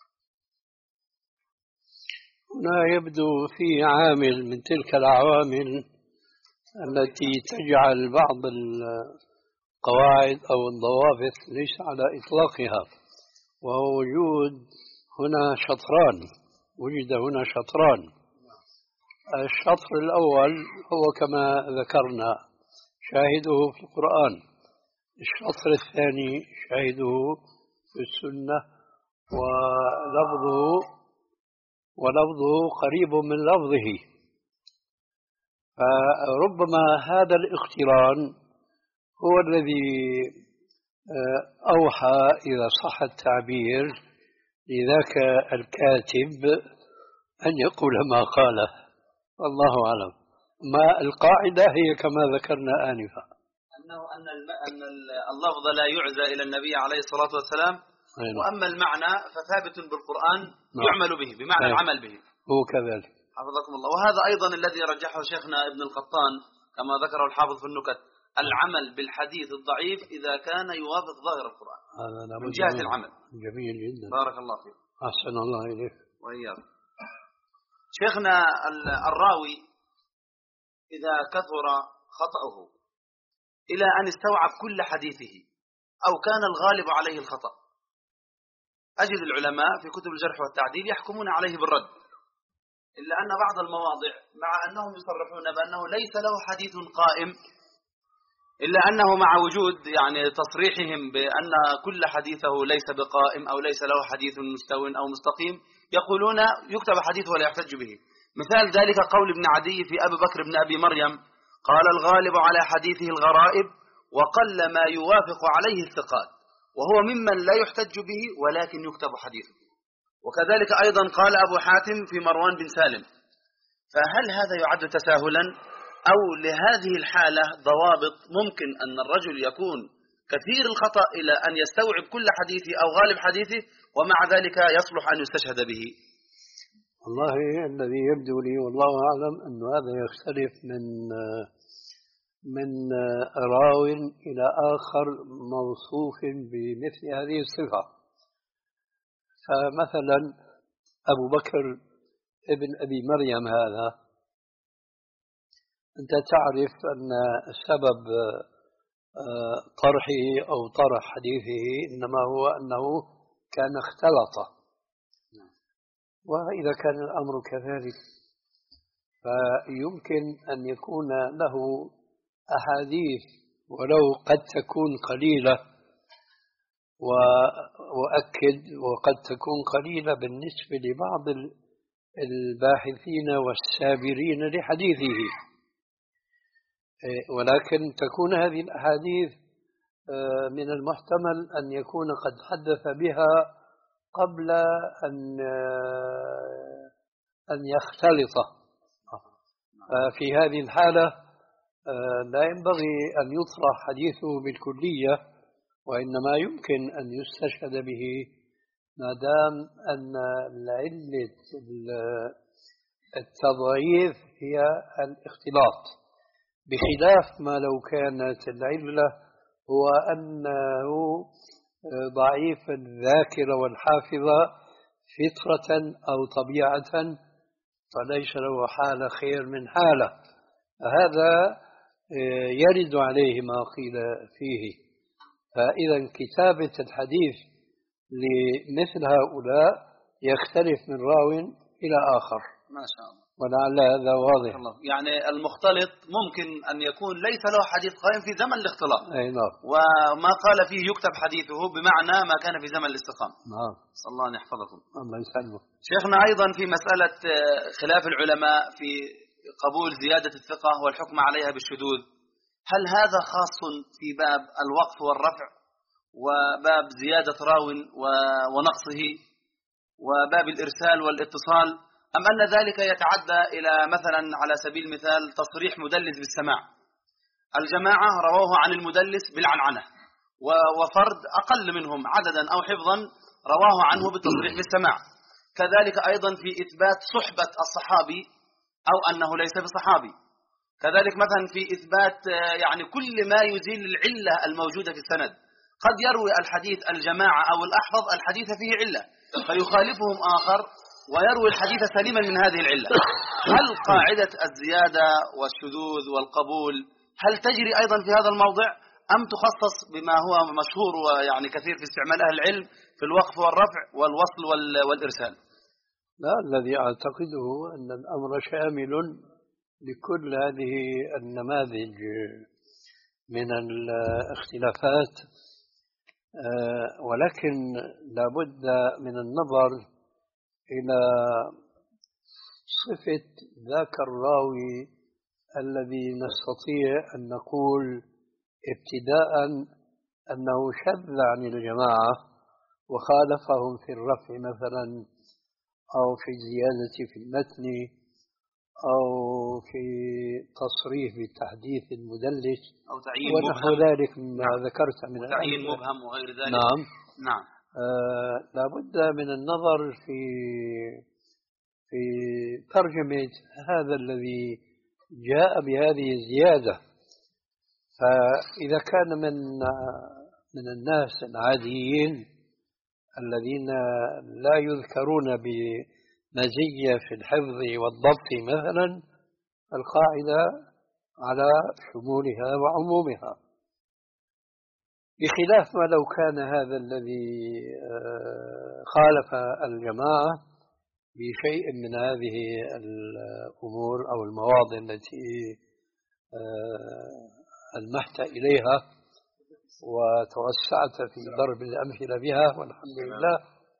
هنا يبدو في عامل من تلك العوامل التي تجعل بعض القواعد أو الضوابط ليس على إطلاقها، وهو وجود هنا شطران. وجد هنا شطران. الشطر الأول هو كما ذكرنا شاهده في القرآن، الشطر الثاني شاهده في السنة، ولفظه ولفظه قريب من لفظه. فربما هذا الاقتران هو الذي أوحى إذا صح التعبير لذاك الكاتب أن يقول ما قاله، والله أعلم. ما القاعدة هي كما ذكرنا آنفا أنه أن أن اللفظ لا يعزى إلى النبي عليه الصلاة والسلام، وأما المعنى فثابت بالقرآن يعمل به بمعنى العمل به. هو كذلك حفظكم الله. وهذا أيضا الذي رجحه شيخنا ابن القطان كما ذكره الحافظ في النكت: العمل بالحديث الضعيف إذا كان يوافق ظاهر القرآن من جهة العمل. جميل جدا. بارك الله فيك. أحسن الله إليك. وإياك. شيخنا الراوي إذا كثر خطأه إلى أن استوعب كل حديثه أو كان الغالب عليه الخطأ، أجد العلماء في كتب الجرح والتعديل يحكمون عليه بالرد، إلا أن بعض المواضع مع أنهم يصرحون بأنه ليس له حديث قائم، إلا أنه مع وجود يعني تصريحهم بأن كل حديثه ليس بقائم أو ليس له حديث مستو أو مستقيم، يقولون يكتب حديث ولا يحتج به. مثال ذلك قول ابن عدي في أبي بكر بن أبي مريم: قال الغالب على حديثه الغرائب وقل ما يوافق عليه الثقات، وهو ممن لا يحتج به ولكن يكتب حديثه. وكذلك أيضا قال أبو حاتم في مروان بن سالم. فهل هذا يعد تساهلا أو لهذه الحالة ضوابط ممكن أن الرجل يكون كثير الخطأ إلى أن يستوعب كل حديثه أو غالب حديثه ومع ذلك يصلح أن يستشهد به؟ والله الذي يبدو لي والله أعلم أن هذا يختلف من من راو إلى آخر موصوف بمثل هذه الصفة. فمثلا أبو بكر ابن أبي مريم هذا، أنت تعرف أن سبب طرحه أو طرح حديثه إنما هو أنه كان اختلط، وإذا كان الأمر كذلك فيمكن أن يكون له أحاديث ولو قد تكون قليلة، وأؤكد وقد تكون قليلة بالنسبة لبعض الباحثين والسابرين لحديثه، ولكن تكون هذه الأحاديث من المحتمل أن يكون قد حدث بها قبل أن أن يختلط. في هذه الحالة لا ينبغي أن يطرح حديثه بالكلية، وإنما يمكن أن يستشهد به ما دام أن علة التضعيف هي الاختلاط، بخلاف ما لو كانت العلة هو أنه ضعيف الذاكرة والحافظة فطرة أو طبيعة، فليس له حالة خير من حالة. هذا يرد عليه ما قيل فيه. فإذا كتابة الحديث لمثل هؤلاء يختلف من راو إلى آخر. ما شاء الله. ولعل هذا واضح. يعني المختلط ممكن أن يكون ليس له حديث قائم في زمن الاختلاط. أي نعم. وما قال فيه يكتب حديثه بمعنى ما كان في زمن الاستقامة. نعم. صلى الله أن يحفظكم. الله يسلمك. شيخنا أيضا في مسألة خلاف العلماء في قبول زيادة الثقة والحكم عليها بالشذوذ، هل هذا خاص في باب الوقف والرفع وباب زيادة راو ونقصه وباب الإرسال والاتصال، أم أن ذلك يتعدى إلى مثلا على سبيل المثال تصريح مدلس بالسماع؟ الجماعة رواه عن المدلس بالعنعنة، وفرد أقل منهم عددا أو حفظا رواه عنه بالتصريح بالسماع. كذلك أيضا في إثبات صحبة الصحابي أو أنه ليس بصحابي. كذلك مثلا في إثبات يعني كل ما يزيل العلة الموجودة في السند. قد يروي الحديث الجماعة أو الأحفظ الحديث فيه علة فيخالفهم آخر ويروي الحديث سليما من هذه العلة. هل قاعدة الزيادة والشذوذ والقبول هل تجري أيضا في هذا الموضع أم تخصص بما هو مشهور ويعني كثير في استعمال أهل العلم في الوقف والرفع والوصل والإرسال؟ لا، الذي أعتقده أن الأمر شامل لكل هذه النماذج من الاختلافات، ولكن لابد من النظر إلى صفة ذاك الراوي الذي نستطيع أن نقول ابتداء أنه شذ عن الجماعة وخالفهم في الرفع مثلا أو في الزيادة في المتن أو في تصريح بالتحديث المدلس أو تعيين ونحو ذلك مما ذكرت من تعيين مبهم وغير ذلك. نعم نعم. آه لابد من النظر في في ترجمة هذا الذي جاء بهذه الزيادة. فإذا كان من من الناس العاديين الذين لا يذكرون بمزية في الحفظ والضبط مثلا، القاعدة على شمولها وعمومها، بخلاف ما لو كان هذا الذي خالف الجماعة بشيء من هذه الأمور أو المواضع التي ألمحت إليها وتوسعت في ضرب الأمثلة بها والحمد لله.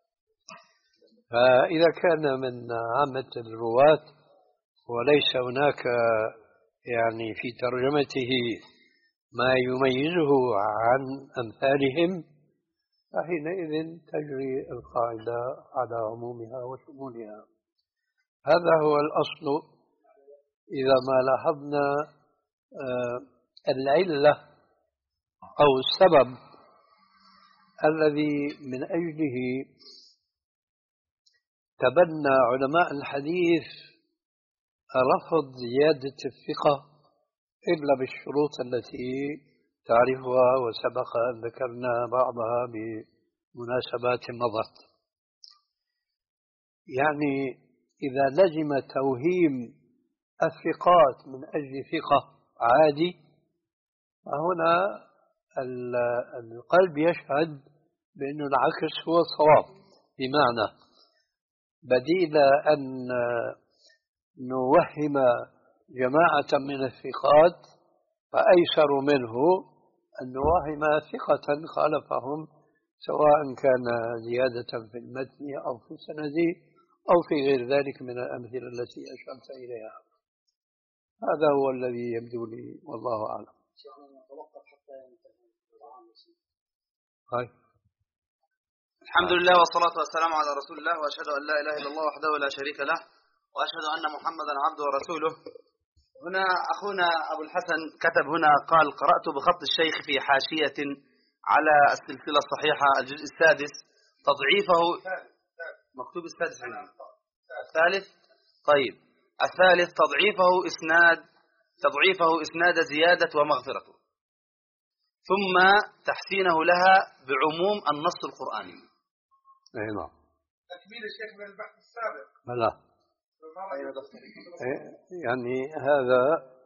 فإذا كان من عامة الرواة وليس هناك يعني في ترجمته ما يميزه عن أمثالهم، فحينئذ تجري القاعدة على عمومها وشمولها. هذا هو الأصل إذا ما لاحظنا العلة أو السبب الذي من أجله تبنى علماء الحديث رفض زيادة الثقة إلا بالشروط التي تعرفها وسبق أن ذكرنا بعضها بمناسبات مضت. يعني إذا لزم توهيم الثقات من أجل ثقة عادي، فهنا القلب يشهد بأن العكس هو الصواب، بمعنى بديل أن نوهم جماعة من الثقات فأيسر منه أن نوهم ثقة خالفهم، سواء كان زيادة في المتن أو في السند أو في غير ذلك من الأمثلة التي أشرت إليها. هذا هو الذي يبدو لي والله أعلم. هاي. الحمد لله والصلاة والسلام على رسول الله، وأشهد أن لا إله إلا الله وحده لا شريك له، وأشهد أن محمدا عبده ورسوله. هنا أخونا أبو الحسن كتب هنا قال: قرأت بخط الشيخ في حاشية على السلسلة الصحيحة الجزء السادس تضعيفه. مكتوب السادس عندي. الثالث. طيب الثالث تضعيفه إسناد تضعيفه إسناد زيادة ومغفرته، ثم تحسينه لها بعموم النص القرآني. أي نعم. تكميل الشيخ من البحث السابق. لا. يعني هذا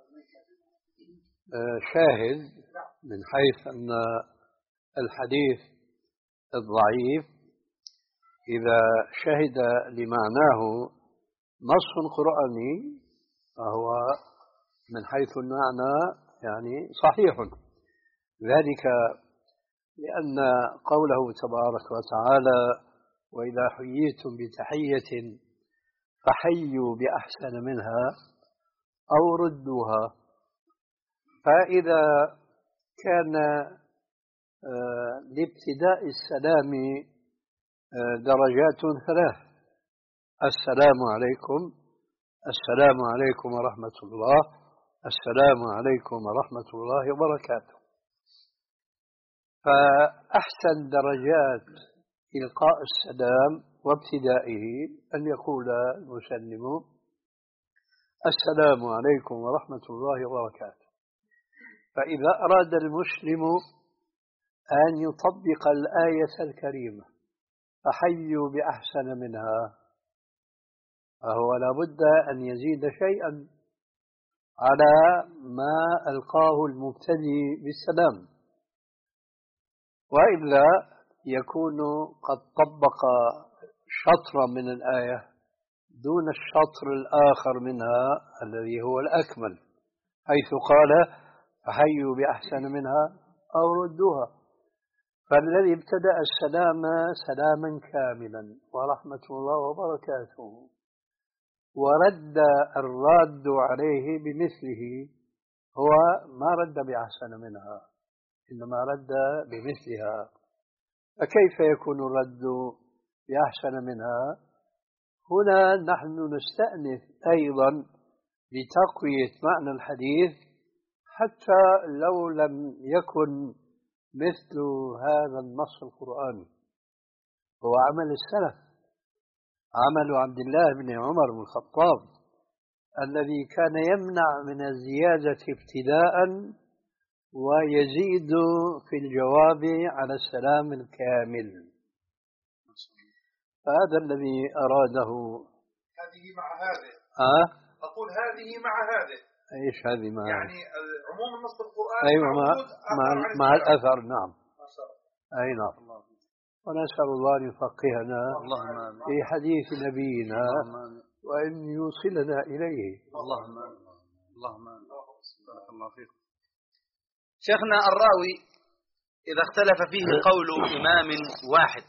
شاهد من حيث أن الحديث الضعيف إذا شهد لمعناه نص قرآني فهو من حيث المعنى يعني صحيح، ذلك لأن قوله تبارك وتعالى: وإذا حييتم بتحية فحيوا بأحسن منها أو ردوها. فإذا كان لابتداء السلام درجات ثلاث: السلام عليكم، السلام عليكم ورحمة الله، السلام عليكم ورحمة الله وبركاته. فأحسن درجات إلقاء السلام وابتدائه أن يقول المسلم: السلام عليكم ورحمة الله وبركاته. فإذا أراد المسلم أن يطبق الآية الكريمة فحيوا بأحسن منها، فهو لابد أن يزيد شيئا على ما ألقاه المبتدئ بالسلام، وإلا يكون قد طبق شطرا من الآية دون الشطر الآخر منها الذي هو الأكمل، حيث قال: فحيوا بأحسن منها أو ردوها. فالذي ابتدأ السلام سلاما كاملا ورحمة الله وبركاته، ورد الراد عليه بمثله، هو ما رد بأحسن منها إنما رد بمثلها. فكيف يكون الرد بأحسن منها؟ هنا نحن نستأنف أيضا لتقوية معنى الحديث، حتى لو لم يكن مثل هذا النص القرآني. هو عمل السلف، عمل عبد الله بن عمر بن الخطاب الذي كان يمنع من الزيادة ابتداء ويزيد في الجواب على السلام الكامل. فهذا الذي أراده. هذه مع هذه. أه؟ أقول هذه مع هذه. إيش هذه مع؟ يعني عموم النص القرآني. أيوة مع, مع, مع الأثر. نعم. أي نعم. ونسأل الله أن يفقهنا في حديث نبينا وأن يوصلنا إليه. اللهم اللهم بارك الله فيكم. شيخنا الراوي إذا اختلف فيه قول إمام واحد،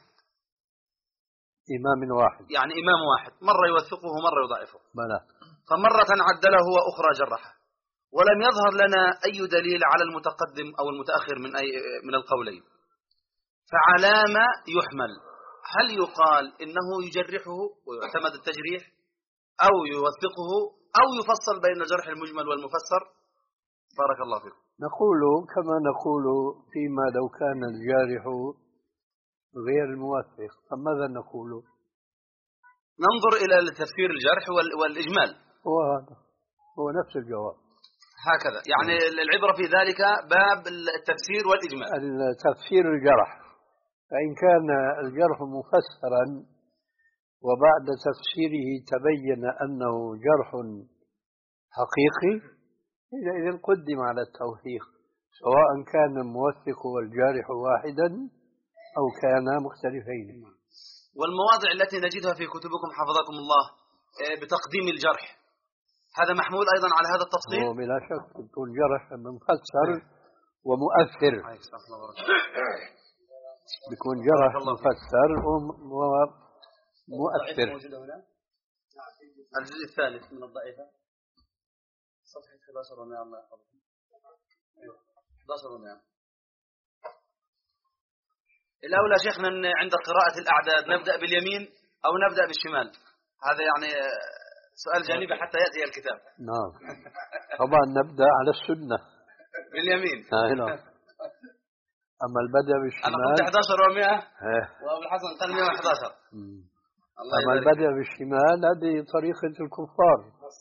إمام واحد يعني إمام واحد مرة يوثقه ومرة يضعفه، بلى. فمرة عدله وأخرى جرحه، ولم يظهر لنا أي دليل على المتقدم أو المتأخر من أي من القولين، فعلى ما يحمل؟ هل يقال إنه يجرحه ويعتمد التجريح، أو يوثقه، أو يفصل بين الجرح المجمل والمفسر؟ بارك الله فيكم. نقول كما نقول فيما لو كان الجارح غير الموثق، فماذا نقول؟ ننظر إلى تفسير الجرح والإجمال. هو هذا هو نفس الجواب هكذا، يعني العبرة في ذلك باب التفسير والإجمال. التفسير الجرح، فإن كان الجرح مفسرا وبعد تفسيره تبين أنه جرح حقيقي، إذن قدم على التوثيق، سواء كان الموثق والجارح واحدا أو كان مختلفين. والمواضع التي نجدها في كتبكم حفظكم الله بتقديم الجرح، هذا محمول أيضا على هذا التفصيل؟ بلا شك يكون جرح مفسر ومؤثر، بيكون جرح مفسر ومؤثر. الجزء الثالث من الضعيفة صفحة أحد عشر ومئة، الله يحفظكم. أحد عشر ومئة. الأولى شيخنا عند قراءة الأعداد نبدأ باليمين أو نبدأ بالشمال؟ هذا يعني سؤال جانبي حتى يأتي الكتاب. نعم طبعا نبدأ على السنة باليمين. نعم. أما البدء بالشمال، أنا قلت أحد عشر ومئة وأبو الحسن قال مئة وأحد عشر. أما البدء بالشمال هذه طريقة الكفار.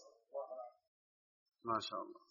ما شاء الله.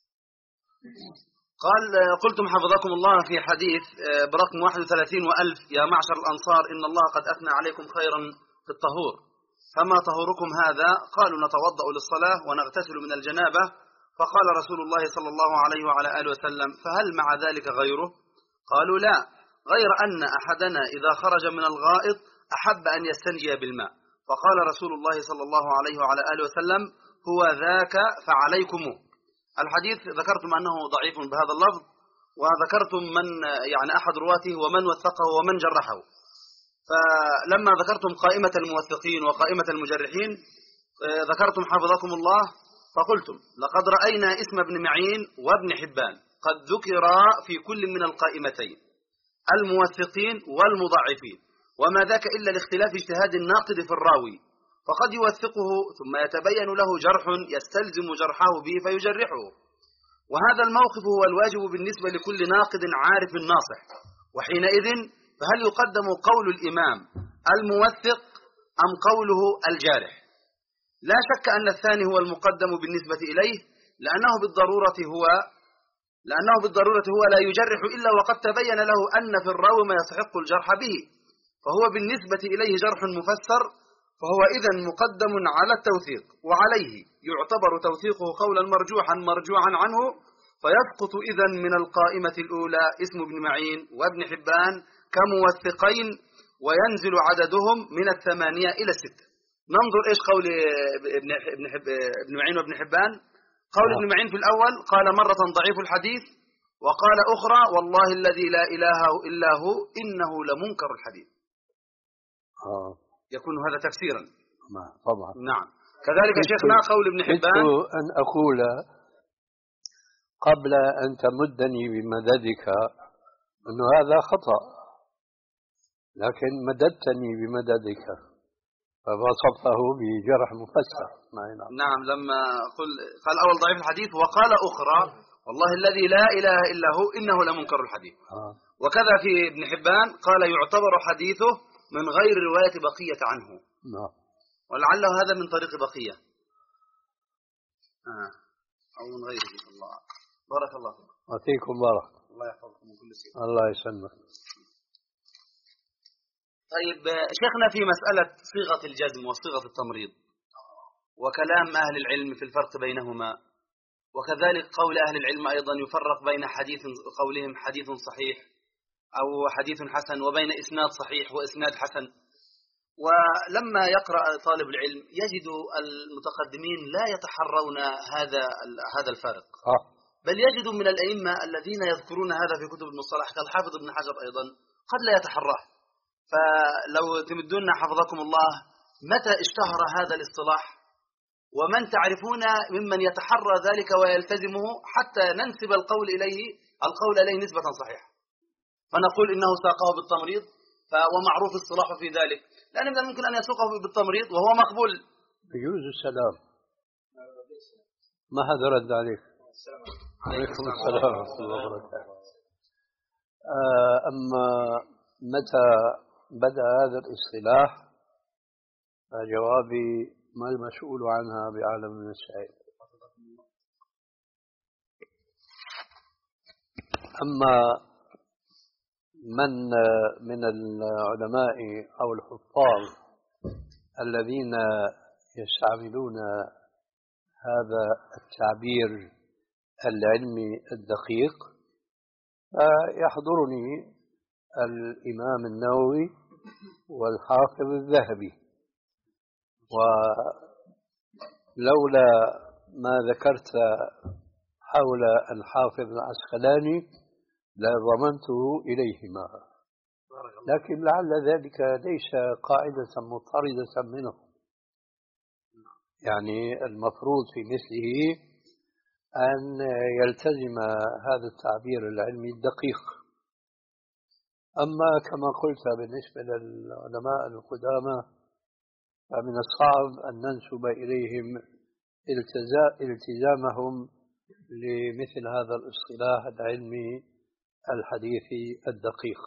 قال قلتم حفظكم الله في حديث برقم واحد وثلاثين وألف: يا معشر الأنصار إن الله قد أثنى عليكم خيرا في الطهور، فما طهوركم هذا؟ قالوا نتوضأ للصلاة ونغتسل من الجنابة. فقال رسول الله صلى الله عليه وعلى آله وسلم: فهل مع ذلك غيره؟ قالوا لا، غير أن أحدنا إذا خرج من الغائط أحب أن يستنجي بالماء. فقال رسول الله صلى الله عليه وعلى آله وسلم: هو ذاك فعليكم. الحديث ذكرتم أنه ضعيف بهذا اللفظ، وذكرتم من يعني أحد رواته ومن وثقه ومن جرحه. فلما ذكرتم قائمة الموثقين وقائمة المجرحين ذكرتم حفظكم الله فقلتم: لقد رأينا اسم ابن معين وابن حبان قد ذكرا في كل من القائمتين، الموثقين والمضاعفين، وما ذاك إلا لاختلاف اجتهاد الناقد في الراوي، فقد يوثقه ثم يتبين له جرح يستلزم جرحه به فيجرحه. وهذا الموقف هو الواجب بالنسبة لكل ناقد عارف ناصح. وحينئذ فهل يقدم قول الإمام الموثق أم قوله الجارح؟ لا شك أن الثاني هو المقدم بالنسبة إليه، لأنه بالضرورة هو لأنه بالضرورة هو لا يجرح إلا وقد تبين له أن في الراوي ما يستحق الجرح به، فهو بالنسبة إليه جرح مفسر، فهو إذن مقدم على التوثيق، وعليه يعتبر توثيقه قولا مرجوحا مرجوعا عنه، فيسقط إذن من القائمة الأولى اسم ابن معين وابن حبان كموثقين، وينزل عددهم من الثمانية إلى الستة. ننظر إيش قول ابن ابن معين وابن حبان. قول ابن معين في الأول قال مرة ضعيف الحديث، وقال أخرى والله الذي لا إله إلا هو إنه لمنكر الحديث. آه. يكون هذا تفسيرا. طبعا. نعم. كذلك شيخنا قول ابن حبان أن أقول قبل أن تمدني بمددك أن هذا خطأ، لكن مددتني بمددك فوصفه بجرح مفسر. نعم. لما قل قال أول ضعيف الحديث وقال أخرى والله الذي لا إله إلا هو إنه لمنكر الحديث. آه. وكذا في ابن حبان قال يعتبر حديثه من غير رواية بقية عنه. نعم. ولعله هذا من طريق بقية آه. أو من غيره. الله بارك الله فيكم. وفيكم بارك. الله يحفظكم من كل شيء. الله يسلمك. طيب شيخنا في مسألة صيغة الجزم وصيغة التمريض وكلام أهل العلم في الفرق بينهما، وكذلك قول أهل العلم أيضا يفرق بين حديث قولهم حديث صحيح أو حديث حسن وبين إسناد صحيح وإسناد حسن. ولما يقرأ طالب العلم يجد المتقدمين لا يتحرون هذا هذا الفارق، بل يجد من الأئمة الذين يذكرون هذا في كتب المصطلح كالحافظ ابن حجر أيضا قد لا يتحراه. فلو تمدون حفظكم الله متى اشتهر هذا الاصطلاح ومن تعرفون ممن يتحرى ذلك ويلتزمه حتى ننسب القول إليه القول إليه نسبة صحيحة، فنقول إنه ساقه بالتمريض ومعروف الصلاح في ذلك، لأن من الممكن أن يسوقه بالتمريض وهو مقبول. يجوز السلام. ما هذا رد عليك عليكم السلام ورحمة الله وبركاته. أما متى بدأ هذا الاصطلاح فجوابي ما المسؤول عنها بعالم من السائل. أما من من العلماء أو الحفاظ الذين يستعملون هذا التعبير العلمي الدقيق يحضرني الإمام النووي والحافظ الذهبي، ولولا ما ذكرت حول الحافظ العسقلاني لضمنته إليهما، لكن لعل ذلك ليس قاعدة مضطردة منه، يعني المفروض في مثله أن يلتزم هذا التعبير العلمي الدقيق. أما كما قلت بالنسبة للعلماء القدامى فمن الصعب أن ننسب إليهم التزامهم لمثل هذا الاصطلاح العلمي الحديثي الدقيق.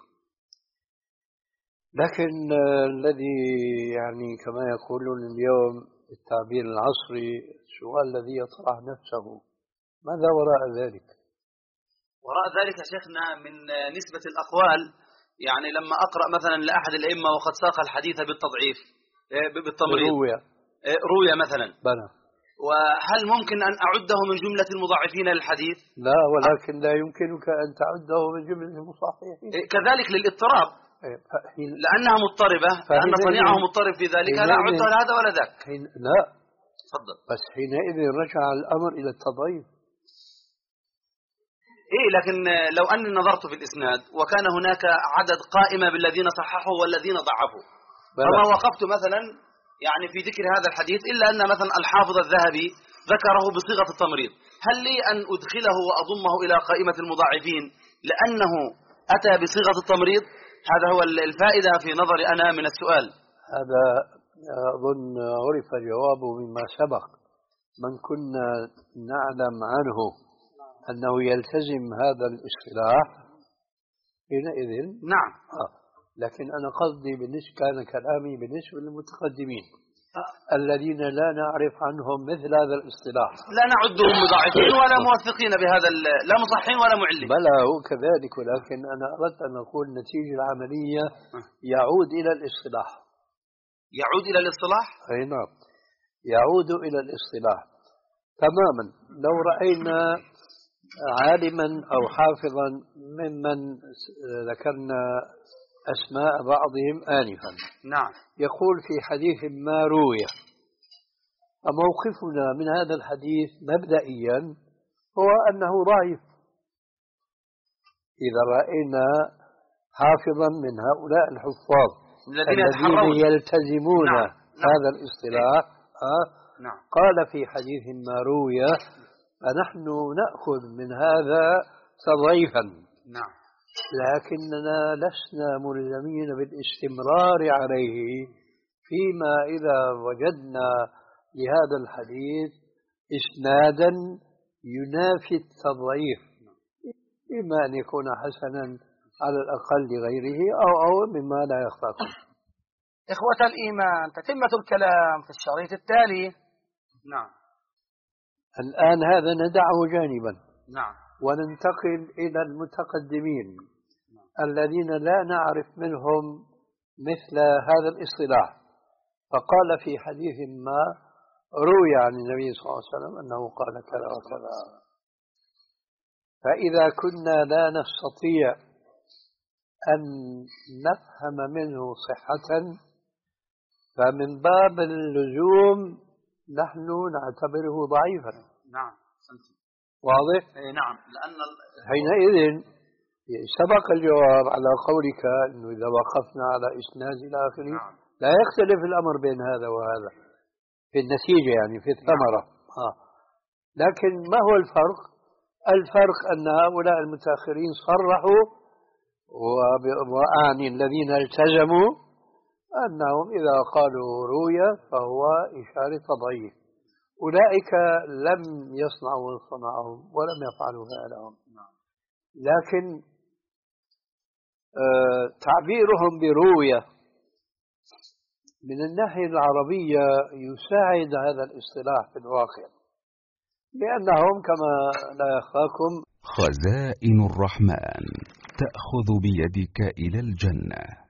لكن الذي يعني كما يقولون اليوم التعبير العصري السؤال الذي يطرح نفسه ماذا وراء ذلك؟ وراء ذلك يا شيخنا من نسبة الأقوال، يعني لما أقرأ مثلا لأحد الأئمة وقد ساق الحديث بالتضعيف بالتمريض روية روية مثلا بلى، وهل ممكن أن أعده من جملة المضاعفين للحديث؟ لا، ولكن لا يمكنك أن تعده من جملة المصححين. كذلك للاضطراب لأنها مضطربة، لأن صنيعه مضطرب في ذلك لا أعده لهذا ولا ذاك. لا تفضل. بس حينئذ رجع الأمر إلى التضعيف. إيه، لكن لو أني نظرت في الإسناد وكان هناك عدد قائمة بالذين صححوا والذين ضعفوا، فما وقفت مثلا يعني في ذكر هذا الحديث إلا أن مثلا الحافظ الذهبي ذكره بصيغة التمريض، هل لي أن أدخله وأضمه إلى قائمة المضاعفين لأنه أتى بصيغة التمريض؟ هذا هو الفائدة في نظري أنا من السؤال. هذا أظن عرف جوابه مما سبق. من كنا نعلم عنه أنه يلتزم هذا الاصطلاح حينئذ نعم. آه. لكن أنا قصدي بالنسبة كان كلامي بالنسبة للمتقدمين آه. الذين لا نعرف عنهم مثل هذا الاصطلاح، لا نعدهم مضاعفين ولا موثقين بهذا، لا مصحين ولا معلين. بلى هو كذلك، ولكن أنا أردت أن أقول النتيجة العملية يعود إلى الاصطلاح. يعود إلى الاصطلاح؟ أي نعم، يعود إلى الاصطلاح تماما. لو رأينا عالما أو حافظا ممن ذكرنا أسماء بعضهم آنفا، نعم، يقول في حديث ما روي، موقفنا من هذا الحديث مبدئيا هو أنه ضعيف. إذا رأينا حافظا من هؤلاء الحفاظ الذين الذين يلتزمون نعم. هذا الاصطلاح آه نعم. قال في حديث ما روي فنحن نأخذ من هذا تضعيفا، نعم، لكننا لسنا ملزمين بالاستمرار عليه فيما إذا وجدنا لهذا الحديث إسنادا ينافي التضعيف، إما أن يكون حسنا على الأقل لغيره أو أو مما لا يخفى. إخوة الإيمان، تتمة الكلام في الشريط التالي. نعم. الآن هذا ندعه جانبا، نعم، وننتقل إلى المتقدمين الذين لا نعرف منهم مثل هذا الاصطلاح. فقال في حديث ما روي عن النبي صلى الله عليه وسلم أنه قال كذا وكذا، فإذا كنا لا نستطيع أن نفهم منه صحة فمن باب اللزوم نحن نعتبره ضعيفا. نعم، واضح؟ اي نعم، لأن حينئذ سبق الجواب على قولك أنه إذا وقفنا على إسناد إلى آخره نعم. لا يختلف الأمر بين هذا وهذا في النتيجة، يعني في الثمرة. نعم. آه. لكن ما هو الفرق؟ الفرق أن هؤلاء المتأخرين صرحوا، وأعني الذين التزموا، أنهم إذا قالوا روية فهو إشارة تضعيف، أولئك لم يصنعوا صنعهم ولم يفعلوا فعلهم، لكن آه تعبيرهم برؤية من الناحية العربية يساعد هذا الاصطلاح في الواقع، لأنهم كما لا يخفاكم خزائن الرحمن تأخذ بيدك إلى الجنة.